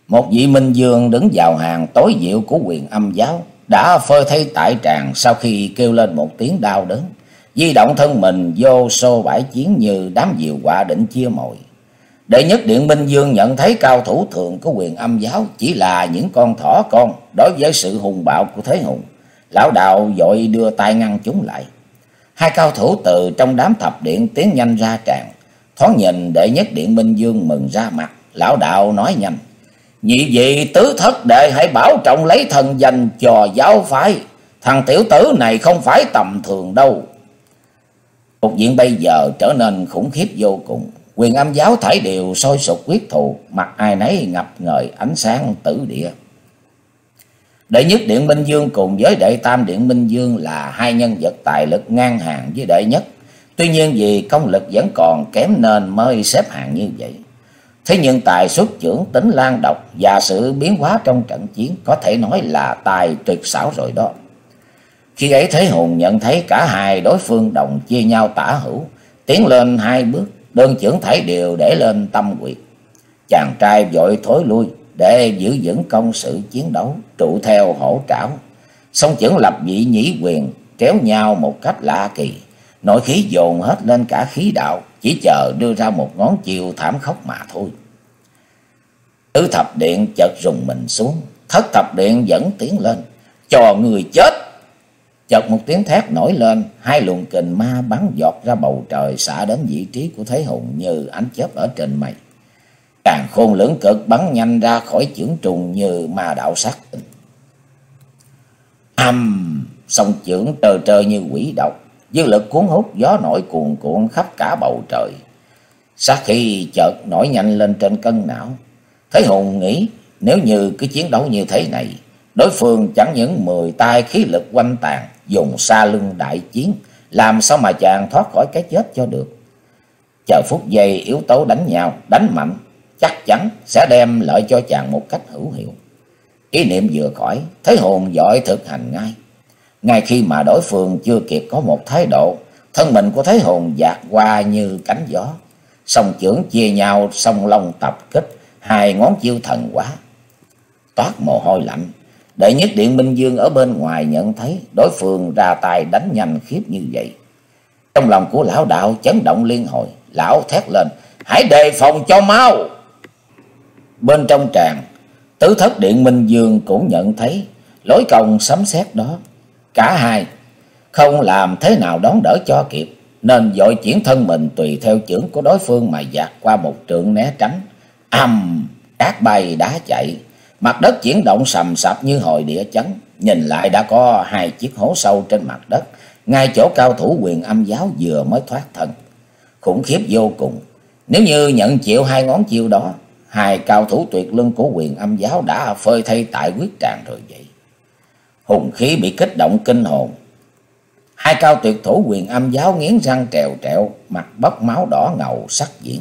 Một vị minh vương đứng vào hàng tối diệu của Quyền Âm giáo đã phơi thây tại tràng sau khi kêu lên một tiếng đau đớn, di động thân mình vô xô bãi chiến như đám diều quạ định chia mồi. Đệ nhất Điện Minh Vương nhận thấy cao thủ thượng của Quyền Âm giáo chỉ là những con thỏ con đối với sự hùng bạo của Thế Hùng. Lão đạo vội đưa tay ngăn chúng lại. Hai cao thủ từ trong đám thập điện tiến nhanh ra tràng. Thoáng nhìn Đệ nhất Điện Minh Vương mừng ra mặt. Lão đạo nói nhanh: nhị vị tứ thất đệ hãy bảo trọng lấy thần danh cho giáo phái. Thằng tiểu tử này không phải tầm thường đâu. Cục diện bây giờ trở nên khủng khiếp vô cùng. Quyền Âm giáo thảy đều sôi sục quyết thù, mặt ai nấy ngập ngời ánh sáng tử địa. Đệ nhất Điện Minh Vương cùng với Đệ tam Điện Minh Vương là hai nhân vật tài lực ngang hàng với đệ nhất. Tuy nhiên vì công lực vẫn còn kém nên mới xếp hạng như vậy. Thế nhưng tài xuất chưởng, tính lan độc và sự biến hóa trong trận chiến có thể nói là tài tuyệt xảo rồi đó. Khi ấy Thế Hùng nhận thấy cả hai đối phương đồng chia nhau tả hữu, tiến lên hai bước, đơn chưởng thảy đều để lên tâm quyệt. Chàng trai vội thối lui để giữ vững công sự chiến đấu, trụ theo hổ trảo. Song chưởng lập vị nhĩ quyền kéo nhau một cách lạ kỳ, nội khí dồn hết lên cả khí đạo, chỉ chờ đưa ra một ngón chiều thảm khốc mà thôi. Tứ thập điện chợt rùng mình xuống, thất thập điện vẫn tiến lên. Cho người chết! Chợt một tiếng thét nổi lên, hai luồng kình ma bắn giọt ra bầu trời, xả đến vị trí của Thế Hùng như ánh chớp ở trên mây. Càn khôn lưỡng cực bắn nhanh ra khỏi chưởng trùng như ma đạo sát tinh. Âm! Song chưởng trơ trơ như quỷ độc, dư lực cuốn hút gió nổi cuồn cuộn khắp cả bầu trời. Sát khí chợt nổi nhanh lên trên cân não. Thế Hùng nghĩ nếu như cứ chiến đấu như thế này, đối phương chẳng những mười tay khí lực quanh tàn, dùng sa lưng đại chiến, làm sao mà chàng thoát khỏi cái chết cho được. Chờ phút giây yếu tố đánh nhau, đánh mạnh, chắc chắn sẽ đem lợi cho chàng một cách hữu hiệu. Ý niệm vừa khỏi, Thế Hùng vội thực hành ngay. Ngay khi mà đối phương chưa kịp có một thái độ, thân mình của Thế Hùng dạt qua như cánh gió. Song chưởng chia nhau, song long tập kích, hai ngón chiêu thần quá. Toát mồ hôi lạnh, Đệ nhất Điện Minh Vương ở bên ngoài nhận thấy đối phương ra tay đánh nhanh khiếp như vậy. Trong lòng của lão đạo chấn động liên hồi, lão thét lên: hãy đề phòng cho mau! Bên trong tràng, tứ thất Điện Minh Vương cũng nhận thấy lối công sấm sét đó. Cả hai không làm thế nào đón đỡ cho kịp, nên vội chuyển thân mình tùy theo chưởng của đối phương mà dạt qua một trượng né tránh. Ầm! Cát bay đá chạy, mặt đất chuyển động sầm sập như hồi địa chấn. Nhìn lại đã có hai chiếc hố sâu trên mặt đất, ngay chỗ cao thủ Quyền Âm giáo vừa mới thoát thân. Khủng khiếp vô cùng. Nếu như nhận chịu hai ngón chiêu đó, hai cao thủ tuyệt luân của Quyền Âm giáo đã phơi thây tại quyết tràng rồi vậy. Hùng khí bị kích động kinh hồn. Hai cao tuyệt thủ Quyền Âm giáo nghiến răng trèo trẹo, mặt bốc máu đỏ ngầu sắc diện.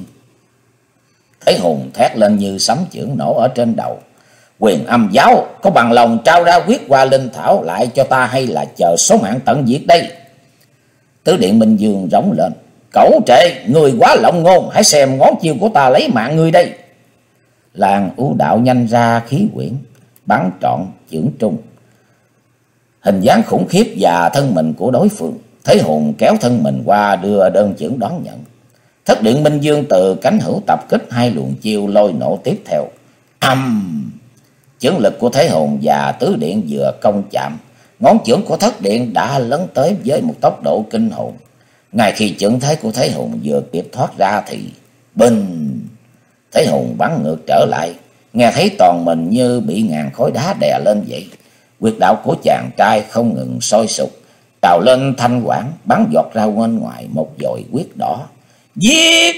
Thế Hùng thét lên như sấm chưởng nổ ở trên đầu: Quyền Âm giáo có bằng lòng trao ra huyết hoa linh thảo lại cho ta, hay là chờ số mạng tận diệt đây? Tứ Điện Minh Vương rống lên: cẩu trệ, người quá lộng ngôn, hãy xem ngón chiêu của ta lấy mạng người đây. Làng ưu đạo nhanh ra khí quyển, bắn trọn chưởng trung. Hình dáng khủng khiếp và thân mình của đối phương, Thế Hùng kéo thân mình qua đưa đơn chưởng đón nhận. Thất Điện Minh Vương từ cánh hữu tập kích hai luồng chiêu lôi nổ tiếp theo. Âm! Chưởng lực của Thế Hùng và tứ điện vừa công chạm, ngón chưởng của thất điện đã lấn tới với một tốc độ kinh hồn. Ngay khi chưởng thế của Thế Hùng vừa kịp thoát ra thì bình! Thế Hùng bắn ngược trở lại, nghe thấy toàn mình như bị ngàn khối đá đè lên vậy. Huyệt đạo của chàng trai không ngừng sôi sục, trào lên thanh quản, bắn giọt ra bên ngoài một dội huyết đỏ. Giết!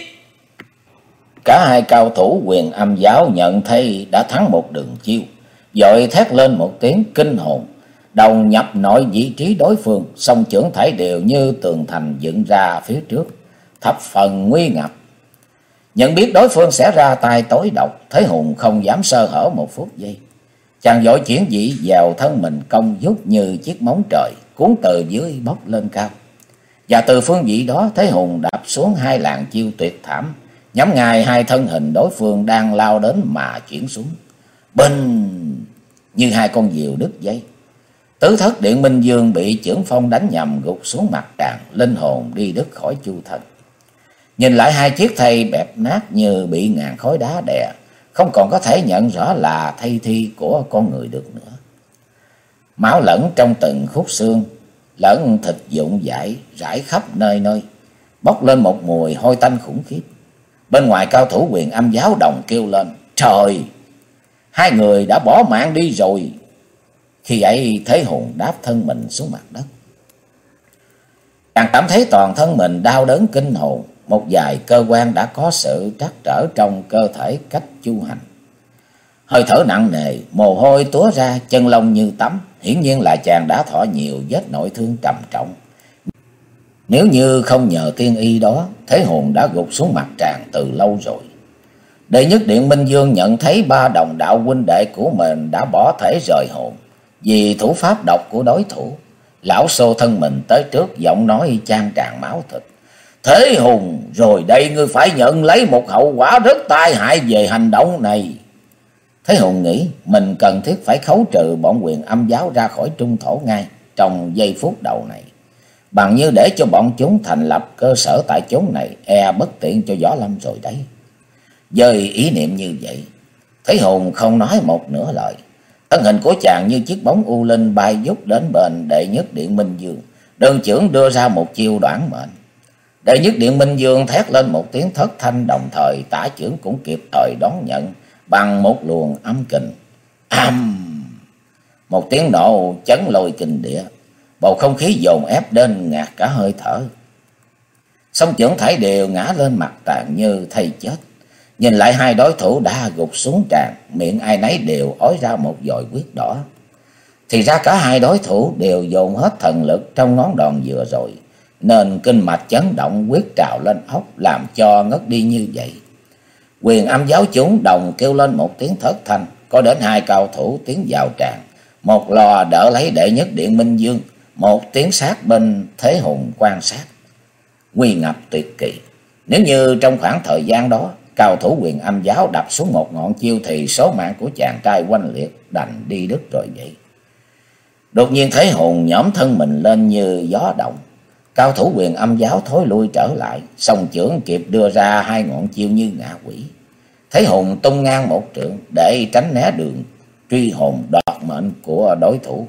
Cả hai cao thủ Quyền Âm giáo nhận thấy đã thắng một đường chiêu, vội thét lên một tiếng kinh hồn, đầu nhập nội vị trí đối phương, song chưởng thảy đều như tường thành dựng ra phía trước, thập phần nguy ngập. Nhận biết đối phương sẽ ra tay tối độc, Thế Hùng không dám sơ hở một phút giây. Chàng vội chuyển vị vào thân mình công vút như chiếc móng trời, cuốn từ dưới bốc lên cao. Và từ phương vị đó, Thế Hùng đạp xuống hai làn chiêu tuyệt thảm, nhắm ngay hai thân hình đối phương đang lao đến mà chuyển xuống. Bình như hai con diều đứt dây. Tứ thất Điện Minh Dương bị chưởng phong đánh nhầm gục xuống mặt tràng, linh hồn đi đứt khỏi chu thân. Nhìn lại hai chiếc thây bẹp nát như bị ngàn khối đá đè, không còn có thể nhận rõ là thây thi của con người được nữa. Máu lẫn trong từng khúc xương, lẫn thịt vụn vãi rải khắp nơi nơi, bốc lên một mùi hôi tanh khủng khiếp. Bên ngoài cao thủ Huyền Âm giáo đồng kêu lên: Trời! Hai người đã bỏ mạng đi rồi. Khi ấy Thế Hùng đáp thân mình xuống mặt đất. Chàng cảm thấy toàn thân mình đau đớn kinh hồn, một vài cơ quan đã có sự trắc trở trong cơ thể cách chu hành. Hơi thở nặng nề, mồ hôi túa ra, chân lông như tắm, hiển nhiên là chàng đã thọ nhiều vết nội thương trầm trọng. Nếu như không nhờ tiên y đó, Thế Hùng đã gục xuống mặt tràng từ lâu rồi. Đệ nhất Điện Minh Dương nhận thấy ba đồng đạo huynh đệ của mình đã bỏ thể rời hồn vì thủ pháp độc của đối thủ. Lão xô thân mình tới trước, giọng nói chan tràn máu thịt: Thế Hùng, rồi đây ngươi phải nhận lấy một hậu quả rất tai hại về hành động này. Thế Hùng nghĩ mình cần thiết phải khấu trừ bọn Huyền Âm giáo ra khỏi trung thổ ngay trong giây phút đầu này, bằng như để cho bọn chúng thành lập cơ sở tại chốn này e bất tiện cho Võ Lâm rồi đấy. Với ý niệm như vậy, Thế Hùng không nói một nửa lời. Thân hình của chàng như chiếc bóng u linh bay vút đến bên Đệ nhất Điện Minh Dương, đơn chưởng đưa ra một chiêu đoản mệnh. Đệ nhất Điện Minh Dương thét lên một tiếng thất thanh, đồng thời tả chưởng cũng kịp thời đón nhận bằng một luồng âm kình. Âm! Một tiếng nổ chấn lôi kinh địa, bầu không khí dồn ép đến ngạt cả hơi thở. Song chưởng thảy đều ngã lên mặt tàn như thây chết. Nhìn lại hai đối thủ đã gục xuống tràn, miệng ai nấy đều ói ra một dội huyết đỏ. Thì ra cả hai đối thủ đều dồn hết thần lực trong ngón đòn vừa rồi, nên kinh mạch chấn động, huyết trào lên óc, làm cho ngất đi như vậy. Huyền Âm giáo chúng đồng kêu lên một tiếng thất thanh, có đến hai cao thủ tiến vào tràn, một lò đỡ lấy Đệ nhất Điện Minh Dương, một tiếng sát bên Thế Hùng quan sát. Nguy ngập tuyệt kỳ. Nếu như trong khoảng thời gian đó cao thủ Huyền Âm giáo đập xuống một ngọn chiêu thì số mạng của chàng trai oanh liệt, đành đi đứt rồi vậy. Đột nhiên Thế Hùng nhõm thân mình lên như gió động. Cao thủ Huyền Âm giáo thối lui trở lại, song chưởng kịp đưa ra hai ngọn chiêu như ngạ quỷ. Thế Hùng tung ngang một trượng để tránh né đường truy hồn đoạt mệnh của đối thủ.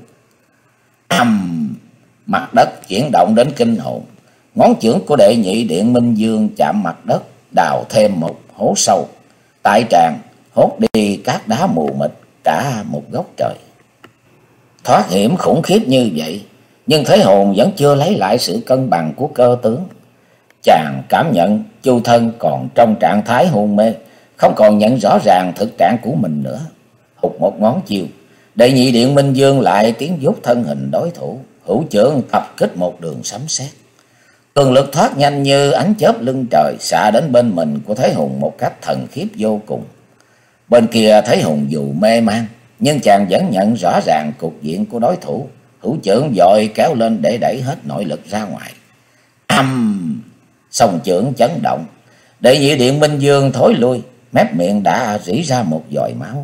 Ầm! Mặt đất chuyển động đến kinh hồn. Ngón chưởng của Đệ nhị Điện Minh Dương chạm mặt đất, đào thêm một hố sâu tại tràng, hốt đi cát đá mù mịt cả một góc trời. Thoát hiểm khủng khiếp như vậy, nhưng Thế Hồn vẫn chưa lấy lại sự cân bằng của cơ tướng. Chàng cảm nhận chu thân còn trong trạng thái hôn mê, không còn nhận rõ ràng thực trạng của mình nữa. Hụt một ngón chiêu, Đệ nhị Điện Minh Dương lại tiến vút thân hình đối thủ, hữu chưởng tập kích một đường sấm sét. Cường lực thoát nhanh như ánh chớp lưng trời, xạ đến bên mình của Thế Hùng một cách thần khiếp vô cùng. Bên kia Thế Hùng dù mê man, nhưng chàng vẫn nhận rõ ràng cục diện của đối thủ, hữu chưởng vội kéo lên để đẩy hết nội lực ra ngoài. Âm! Song chưởng chấn động, Đệ nhị Điện Minh Dương thối lui, mép miệng đã rỉ ra một giọt máu.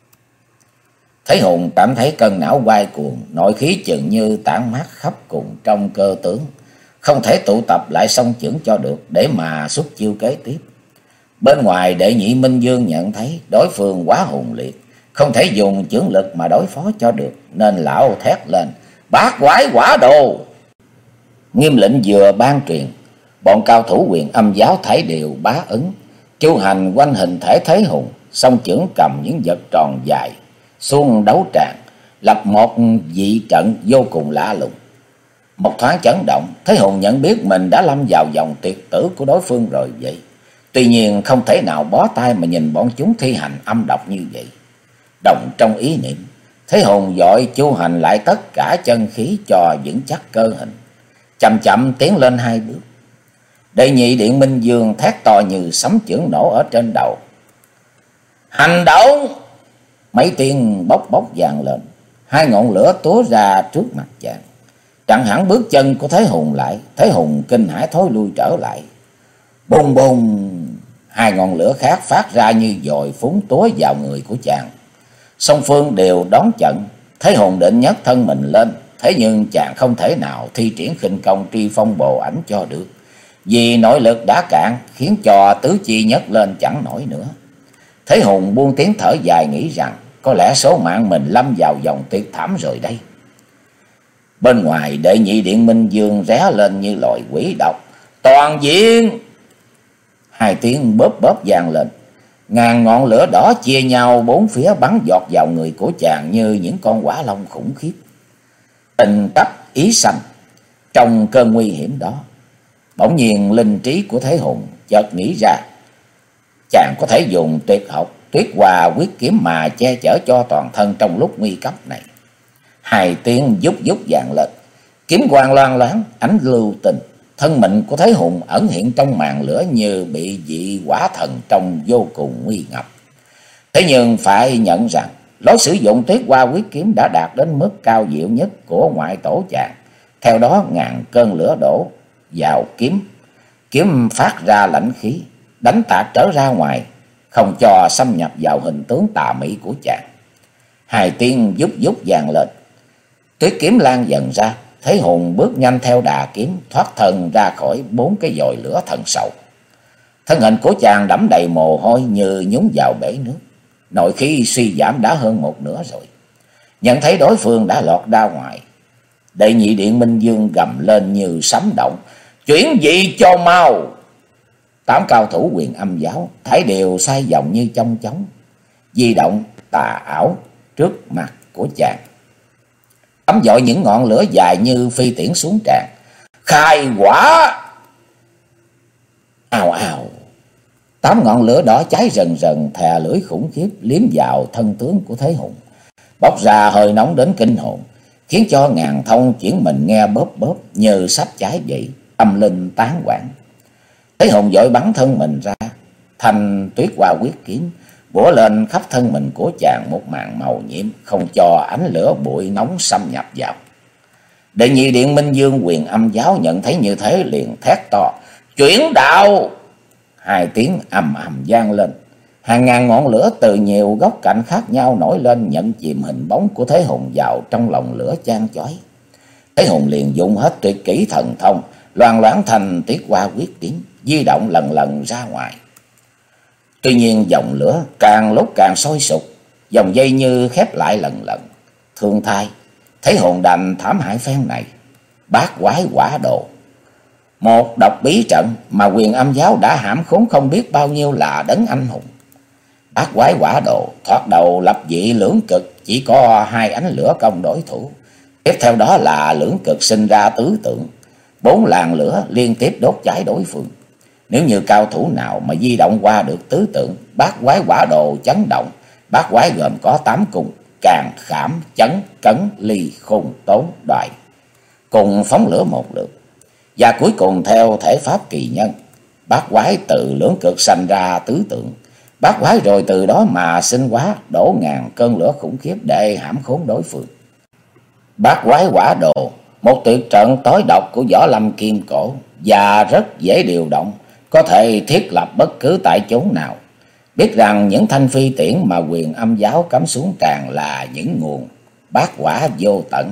Thế Hùng cảm thấy cơn não quay cuồng, nội khí chừng như tản mát khắp cùng trong cơ tướng, không thể tụ tập lại song chưởng cho được để mà xuất chiêu kế tiếp. Bên ngoài Đệ nhị Minh Dương nhận thấy đối phương quá hùng liệt, không thể dùng chưởng lực mà đối phó cho được, nên lão thét lên: Bát quái quả đồ! Nghiêm lệnh vừa ban truyền, bọn cao thủ Huyền Âm giáo thảy đều bá ứng, chu hành quanh hình thể Thế Hùng, song chưởng cầm những vật tròn dài xuống đấu tràng, lập một vị trận vô cùng lạ lùng. Một thoáng chấn động, Thế Hùng nhận biết mình đã lâm vào vòng tuyệt tử của đối phương rồi vậy. Tuy nhiên không thể nào bó tay mà nhìn bọn chúng thi hành âm độc như vậy. Đồng trong ý niệm, Thế Hùng vội chu hành lại tất cả chân khí cho vững chắc cơ hình, chậm chậm tiến lên hai bước. Đệ nhị Điện Minh Dương thét to như sấm chưởng nổ ở trên đầu. Hành động! Mấy tiếng bốc bốc vang lên, hai ngọn lửa túa ra trước mặt chàng, chặn hẳn bước chân của Thế Hùng lại. Thế Hùng kinh hãi thối lui trở lại. Bùng bùng! Hai ngọn lửa khác phát ra như dội phúng túa vào người của chàng. Song phương đều đón trận. Thế Hùng định nhấc thân mình lên, thế nhưng chàng không thể nào thi triển khinh công Truy Phong Bồ Ảnh cho được, vì nội lực đã cạn, khiến cho tứ chi nhấc lên chẳng nổi nữa. Thế Hùng buông tiếng thở dài, nghĩ rằng có lẽ số mạng mình lâm vào dòng tuyệt thảm rồi đây. Bên ngoài, Đệ Nhị Điện Minh Dương ré lên như loài quỷ độc: "Toàn diện!" Hai tiếng bóp bóp vang lên, ngàn ngọn lửa đỏ chia nhau bốn phía bắn giọt vào người của chàng như những con hỏa long khủng khiếp. Tình tắc ý sanh. Trong cơn nguy hiểm đó, bỗng nhiên linh trí của Thế Hùng chợt nghĩ ra, chàng có thể dùng tuyệt học Tuyết Hoa Quyết Kiếm mà che chở cho toàn thân trong lúc nguy cấp này. Hai tiếng vút vút vang lên, kiếm quang loang loáng, ánh lưu tình. Thân mình của Thế Hùng ẩn hiện trong màn lửa như bị dị hỏa thần trong vô cùng nguy ngập. Thế nhưng phải nhận rằng lối sử dụng Tuyết Hoa Quyết Kiếm đã đạt đến mức cao diệu nhất của ngoại tổ chàng. Theo đó, ngàn cơn lửa đổ vào kiếm, kiếm phát ra lãnh khí, đánh tạc trở ra ngoài, không cho xâm nhập vào hình tướng tà mỹ của chàng. Hai tiếng vút vút vang lên, tuyết kiếm lan dần ra. Thế Hùng bước nhanh theo đà kiếm, thoát thân ra khỏi bốn cái vòi lửa thần sầu. Thân hình của chàng đẫm đầy mồ hôi như nhúng vào bể nước, nội khí suy giảm đã hơn một nửa rồi. Nhận thấy đối phương đã lọt ra ngoài, Đệ Nhị Điện Minh Dương gầm lên như sấm động: "Chuyển vị cho mau!" Tám cao thủ Huyền Âm Giáo thảy đều xoay vòng như chong chóng, di động tà ảo trước mặt của chàng, ấm dội những ngọn lửa dài như phi tiễn xuống tràn. "Khai quả!" Ào ào, tám ngọn lửa đỏ cháy rần rần, thè lưỡi khủng khiếp liếm vào thân tướng của Thế Hùng, bốc ra hơi nóng đến kinh hồn, khiến cho ngàn thông chuyển mình nghe bóp bóp như sắp cháy vậy, tâm linh tán loạn. Thế Hùng vội bắn thân mình ra, thanh Tuyết Hoa Quyết Kiếm bủa lên khắp thân mình của chàng một màn màu nhiệm, không cho ánh lửa bụi nóng xâm nhập vào. Đệ Nhị Điện Minh Dương Huyền Âm Giáo nhận thấy như thế liền thét to: "Chuyển đạo!" Hai tiếng ầm ầm vang lên, hàng ngàn ngọn lửa từ nhiều góc cạnh khác nhau nổi lên, nhận chìm hình bóng của Thế Hùng vào trong lòng lửa chan chói. Thế Hùng liền dùng hết tuyệt kỹ thần thông, loan loáng thành Tuyết Hoa Quyết Kiếm, di động lần lần ra ngoài. Tuy nhiên dòng lửa càng lúc càng sôi sục, dòng dây như khép lại lần lần. Thương thay, Thế Hùng đành thảm hại phen này. Bát Quái Quả Đồ, một độc bí trận mà Huyền Âm Giáo đã hãm khốn không biết bao nhiêu là đấng anh hùng. Bát Quái Quả Đồ thoạt đầu lập dị lưỡng cực, chỉ có hai ánh lửa công đối thủ. Tiếp theo đó là lưỡng cực sinh ra tứ tượng, bốn làn lửa liên tiếp đốt cháy đối phương. Nếu như cao thủ nào mà di động qua được tứ tượng, Bát Quái Quả Đồ chấn động. Bát quái gồm có tám cung: Càn, Khảm, Chấn, Cấn, Ly, Khôn, Tốn, Đoại, cùng phóng lửa một lượt. Và cuối cùng theo thể pháp kỳ nhân, bát quái từ lưỡng cực sanh ra tứ tượng. Bát quái rồi từ đó mà sinh hóa, đổ ngàn cơn lửa khủng khiếp để hãm khốn đối phương. Bát Quái Quả Đồ, một tuyệt trận tối độc của Võ Lâm Kim Cổ và rất dễ điều động, có thể thiết lập bất cứ tại chốn nào. Biết rằng những thanh phi tiễn mà Huyền Âm Giáo cắm xuống tràn là những nguồn bát quả vô tận,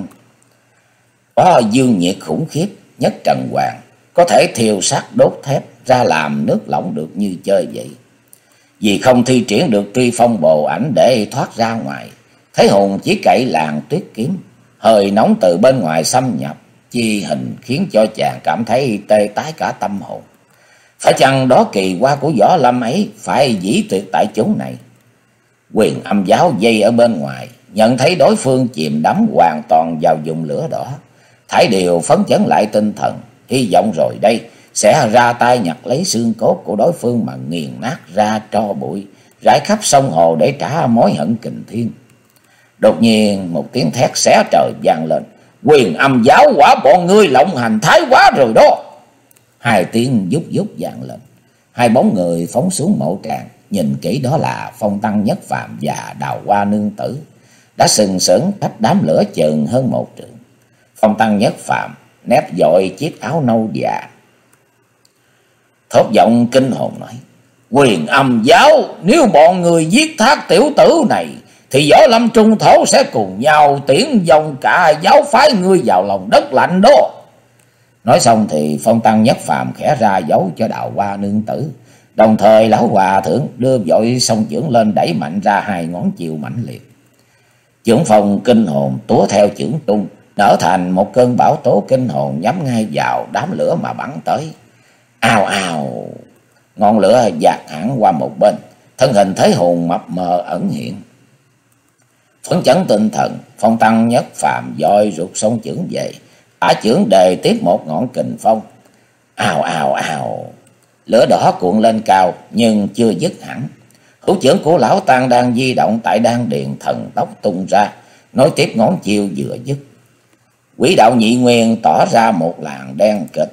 có dương nhiệt khủng khiếp, nhất trần hoàng, có thể thiêu sắt đốt thép ra làm nước lỏng được như chơi vậy. Vì không thi triển được Truy Phong Bồ Ảnh để thoát ra ngoài, Thế Hùng chỉ cậy làn tuyết kiếm, hơi nóng từ bên ngoài xâm nhập, chi hình khiến cho chàng cảm thấy tê tái cả tâm hồn. Phải chăng đó kỳ hoa của Võ Lâm ấy phải dĩ tuyệt tại chốn này? Huyền Âm Giáo dây ở bên ngoài, nhận thấy đối phương chìm đắm hoàn toàn vào vùng lửa đỏ, thảy đều phấn chấn lại tinh thần, hy vọng rồi đây sẽ ra tay nhặt lấy xương cốt của đối phương mà nghiền nát ra tro bụi, rải khắp sông hồ để trả mối hận kình thiên. Đột nhiên một tiếng thét xé trời vang lên: Huyền Âm Giáo quả bọn ngươi lộng hành thái quá rồi đó! Hai tiếng vút vút vang lên, hai bóng người phóng xuống mộ tràng. Nhìn kỹ đó là Phong Tăng Nhất Phàm và Đào Hoa Nương Tử, đã sừng sững cách đám lửa chừng hơn một trượng. Phong Tăng Nhất Phàm nép vội chiếc áo nâu già, thốt giọng kinh hồn nói: Huyền Âm Giáo, nếu bọn người giết thác tiểu tử này thì Võ Lâm Trung Thổ sẽ cùng nhau tiễn dòng cả giáo phái ngươi vào lòng đất lạnh đó. Nói xong thì Phong Tăng Nhất Phàm khẽ ra dấu cho Đào Hoa nương tử. Đồng thời lão hòa thượng đưa vội song chưởng lên đẩy mạnh ra hai ngón chiều mãnh liệt. Chưởng phong kinh hồn túa theo chưởng tung, nở thành một cơn bão tố kinh hồn nhắm ngay vào đám lửa mà bắn tới. Ào ào, ngọn lửa dạt hẳn qua một bên, thân hình Thế Hùng mập mờ ẩn hiện. Phấn chấn tinh thần, Phong Tăng Nhất Phàm vội rụt song chưởng về, ả chưởng đề tiếp một ngọn kình phong. Ào ào ào, lửa đỏ cuộn lên cao nhưng chưa dứt hẳn. Hữu chưởng của lão Tăng đang di động tại đan điền thần tốc tung ra, nối tiếp ngón chiêu vừa dứt. Quỷ đạo nhị nguyên tỏ ra một làn đen kịch.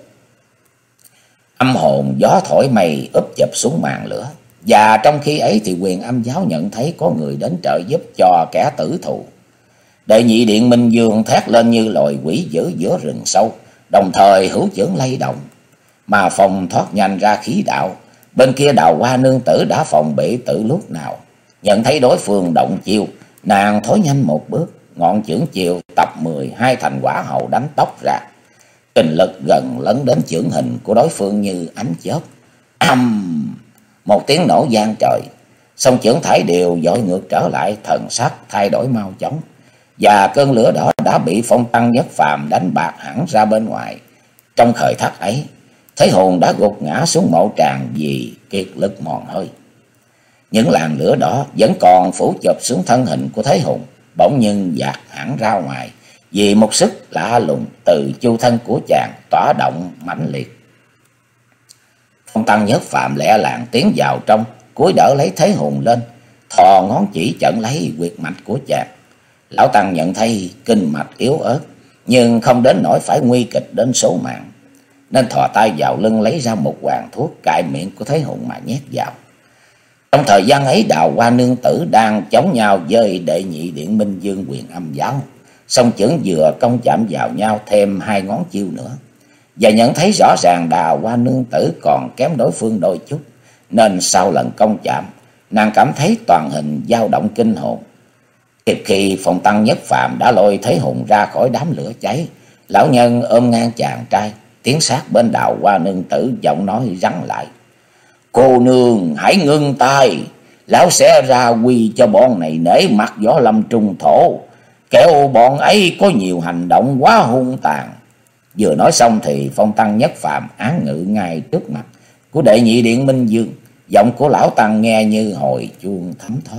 Âm hồn gió thổi mây úp chụp xuống màn lửa. Và trong khi ấy thì Huyền Âm giáo nhận thấy có người đến trợ giúp cho kẻ tử thù. Đệ nhị điện Minh Dương thét lên như loài quỷ dữ giữa rừng sâu, đồng thời hữu chưởng lay động. Mà phòng thoát nhanh ra khí đạo. Bên kia Đào Hoa nương tử đã phòng bị từ lúc nào. Nhận thấy đối phương động chiêu, nàng thối nhanh một bước, ngọn chưởng chiều tập mười hai thành quả hậu đánh tóc ra. Kình lực gần lấn đến chưởng hình của đối phương như ánh chớp. Âm, một tiếng nổ vang trời. Song chưởng thải đều dội ngược trở lại, thần sắc thay đổi mau chóng. Và cơn lửa đỏ đã bị Phong Tăng Nhất Phàm đánh bạc hẳn ra bên ngoài. Trong thời khắc ấy, Thế Hồn đã gục ngã xuống mộ tràng vì kiệt lực mòn hơi. Những làn lửa đỏ vẫn còn phủ chụp xuống thân hình của Thế Hồn, bỗng nhưng dạt hẳn ra ngoài vì một sức lạ lùng từ chu thân của chàng tỏa động mãnh liệt. Phong Tăng Nhất Phàm lẹ làng tiến vào trong, cúi đỡ lấy Thế Hồn lên, thò ngón chỉ chận lấy huyệt mạch của chàng. Lão Tăng nhận thấy kinh mạch yếu ớt, nhưng không đến nỗi phải nguy kịch đến số mạng, nên thò tay vào lưng lấy ra một hoàn thuốc cài miệng của Thế Hồn mà nhét vào. Trong thời gian ấy, Đào Hoa nương tử đang chống nhau với đệ nhị điện Minh Dương Huyền Âm giáo. Song chưởng vừa công chạm vào nhau thêm hai ngón chiêu nữa. Và nhận thấy rõ ràng Đào Hoa nương tử còn kém đối phương đôi chút, nên sau lần công chạm, nàng cảm thấy toàn hình dao động kinh hồn. Kịp khi Phong Tăng Nhất Phàm đã lôi Thế Hồn ra khỏi đám lửa cháy, lão nhân ôm ngang chàng trai, tiến sát bên Đào Hoa nương tử, giọng nói rắn lại: Cô nương hãy ngưng tay, lão sẽ ra quy cho bọn này nể mặt Võ Lâm Trung Thổ, kẻo bọn ấy có nhiều hành động quá hung tàn. Vừa nói xong thì Phong Tăng Nhất Phàm án ngự ngay trước mặt của đệ nhị điện Minh Dương. Giọng của lão Tăng nghe như hồi chuông thấm thoát: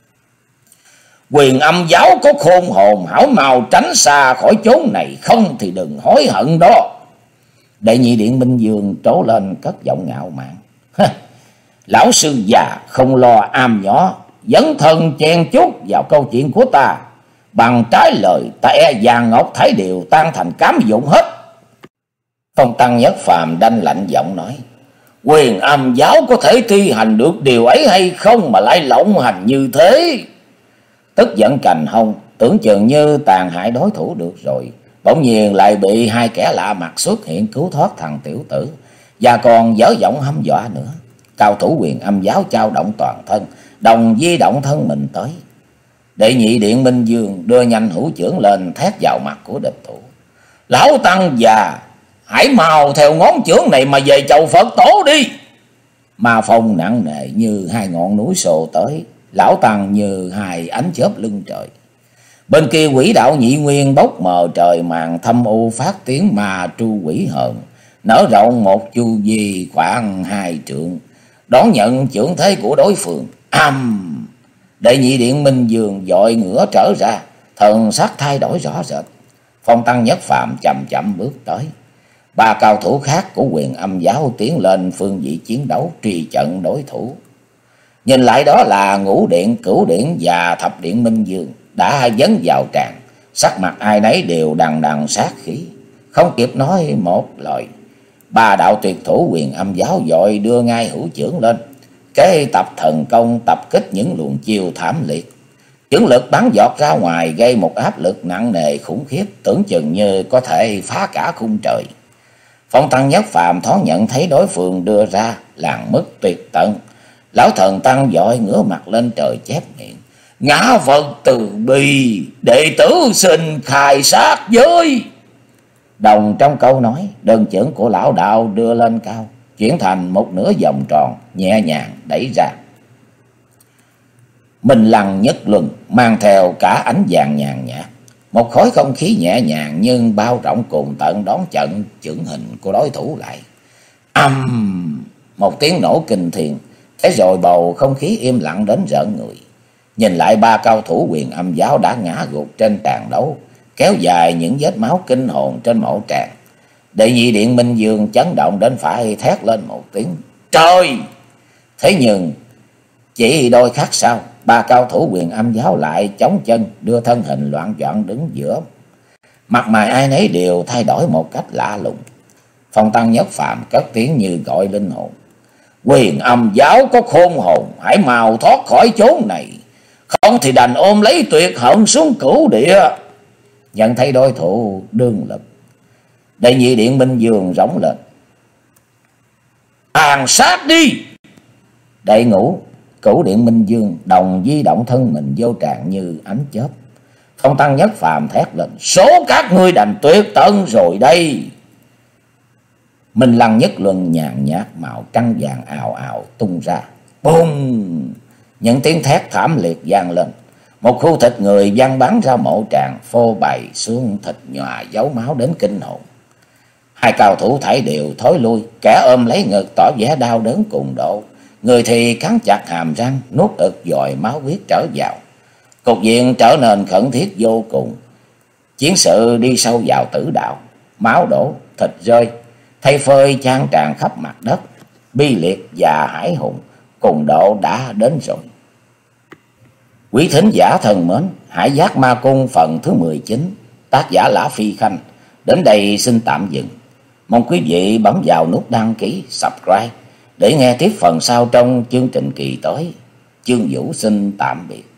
Huyền Âm giáo có khôn hồn, hảo mau tránh xa khỏi chốn này, không thì đừng hối hận đó. Đệ nhị điện Minh Dương trố lên cất giọng ngạo mạn: Lão sư già không lo am nhỏ, dẫn thân chen chúc vào câu chuyện của ta. Bằng trái lời ta e vàng ngọc thái đều tan thành cám dụng hết. Phong Tăng Nhất Phàm đanh lạnh giọng nói: Huyền Âm giáo có thể thi hành được điều ấy hay không mà lại lộng hành như thế? Tức giận cành hông, tưởng chừng như tàn hại đối thủ được rồi, bỗng nhiên lại bị hai kẻ lạ mặt xuất hiện cứu thoát thằng tiểu tử, và còn dở giọng hăm dọa nữa. Cao thủ Huyền Âm giáo chao động toàn thân, đồng di động thân mình tới. Đệ nhị điện Minh Dương đưa nhanh hữu chưởng lên thét vào mặt của địch thủ: Lão Tăng già, hãy mau theo ngón chưởng này mà về chầu Phật tổ đi. Ma phong nặng nề như hai ngọn núi sồ tới, lão Tăng như hai ánh chớp lưng trời. Bên kia quỷ đạo nhị nguyên bốc mờ trời màn thâm u phát tiếng ma tru quỷ hờn, nở rộng một chu vi khoảng hai trượng, đón nhận chưởng thế của đối phương. Âm! Đệ nhị điện Minh Dương vội ngửa trở ra, thần sắc thay đổi rõ rệt. Phong Tăng Nhất Phàm chậm chậm bước tới. Ba cao thủ khác của Huyền Âm giáo tiến lên phương vị chiến đấu, truy trận đối thủ. Nhìn lại đó là Ngũ điện, Cửu điện và Thập điện Minh Dương đã dấn vào tràng, sắc mặt ai nấy đều đằng đằng sát khí, không kịp nói một lời. Ba đạo tuyệt thủ Huyền Âm giáo vội đưa ngay hữu chưởng lên, kế tập thần công tập kích những luồng chiêu thảm liệt. Chưởng lực bắn giọt ra ngoài, gây một áp lực nặng nề khủng khiếp, tưởng chừng như có thể phá cả khung trời. Phong Tăng Nhất Phàm thoáng nhận thấy đối phương đưa ra làng mức tuyệt tận, lão thần tăng vội ngửa mặt lên trời chép miệng: Ngã Phật từ bi, đệ tử xin khai sát giới. Đồng trong câu nói, đơn chưởng của lão đạo đưa lên cao, chuyển thành một nửa vòng tròn, nhẹ nhàng đẩy ra. Minh Lăng Nhất Luân mang theo cả ánh vàng nhàn nhạt, một khối không khí nhẹ nhàng nhưng bao rộng cùng tận đón trận chưởng hình của đối thủ lại. Âm, um, một tiếng nổ kinh thiên, thế rồi bầu không khí im lặng đến rợn người. Nhìn lại ba cao thủ Huyền Âm giáo đã ngã gục trên tràng đấu, kéo dài những vết máu kinh hồn trên mộ tràng. Đệ nhị Điện Minh Dương chấn động đến phải thét lên một tiếng trời. Thế nhưng chỉ đôi khắc sau, ba cao thủ Huyền Âm giáo lại chống chân, đưa thân hình loạn choạng đứng giữa. Mặt mày ai nấy đều thay đổi một cách lạ lùng. Phong Tăng Nhất Phàm cất tiếng như gọi linh hồn. Huyền Âm giáo có khôn hồn, hãy mau thoát khỏi chốn này, không thì đành ôm lấy tuyệt hận xuống cửu địa. Nhận thấy đối thủ đương lực, Đệ nhị Điện Minh Dương rống lên. Tàn sát đi! Đệ ngũ Cửu Điện Minh Dương đồng di động thân mình vô tràng như ánh chớp. Phong Tăng Nhất Phàm thét lên. Số các ngươi đành tuyệt tận rồi đây. Minh Lăng Nhất Luân nhàn nhạt màu trắng vàng ào ào tung ra. Bùng! Những tiếng thét thảm liệt vang lên. Một khu thịt người văng bắn ra mộ tràng, phô bày xương thịt nhòa dấu máu đến kinh hồn. Hai cao thủ thảy đều thối lui, kẻ ôm lấy ngực tỏ vẻ đau đớn cùng độ, người thì cắn chặt hàm răng, nuốt ực dòi máu huyết trở vào. Cục diện trở nên khẩn thiết vô cùng. Chiến sự đi sâu vào tử đạo, máu đổ, thịt rơi, thây phơi chan tràn khắp mặt đất. Bi liệt và hải hùng cùng độ đã đến rồi. Quý thính giả thân mến, Hải Giác Ma Cung phần thứ mười chín, tác giả Lã Phi Khanh đến đây xin tạm dừng. Mong quý vị bấm vào nút đăng ký, subscribe để nghe tiếp phần sau trong chương trình kỳ tới. Chương Vũ xin tạm biệt.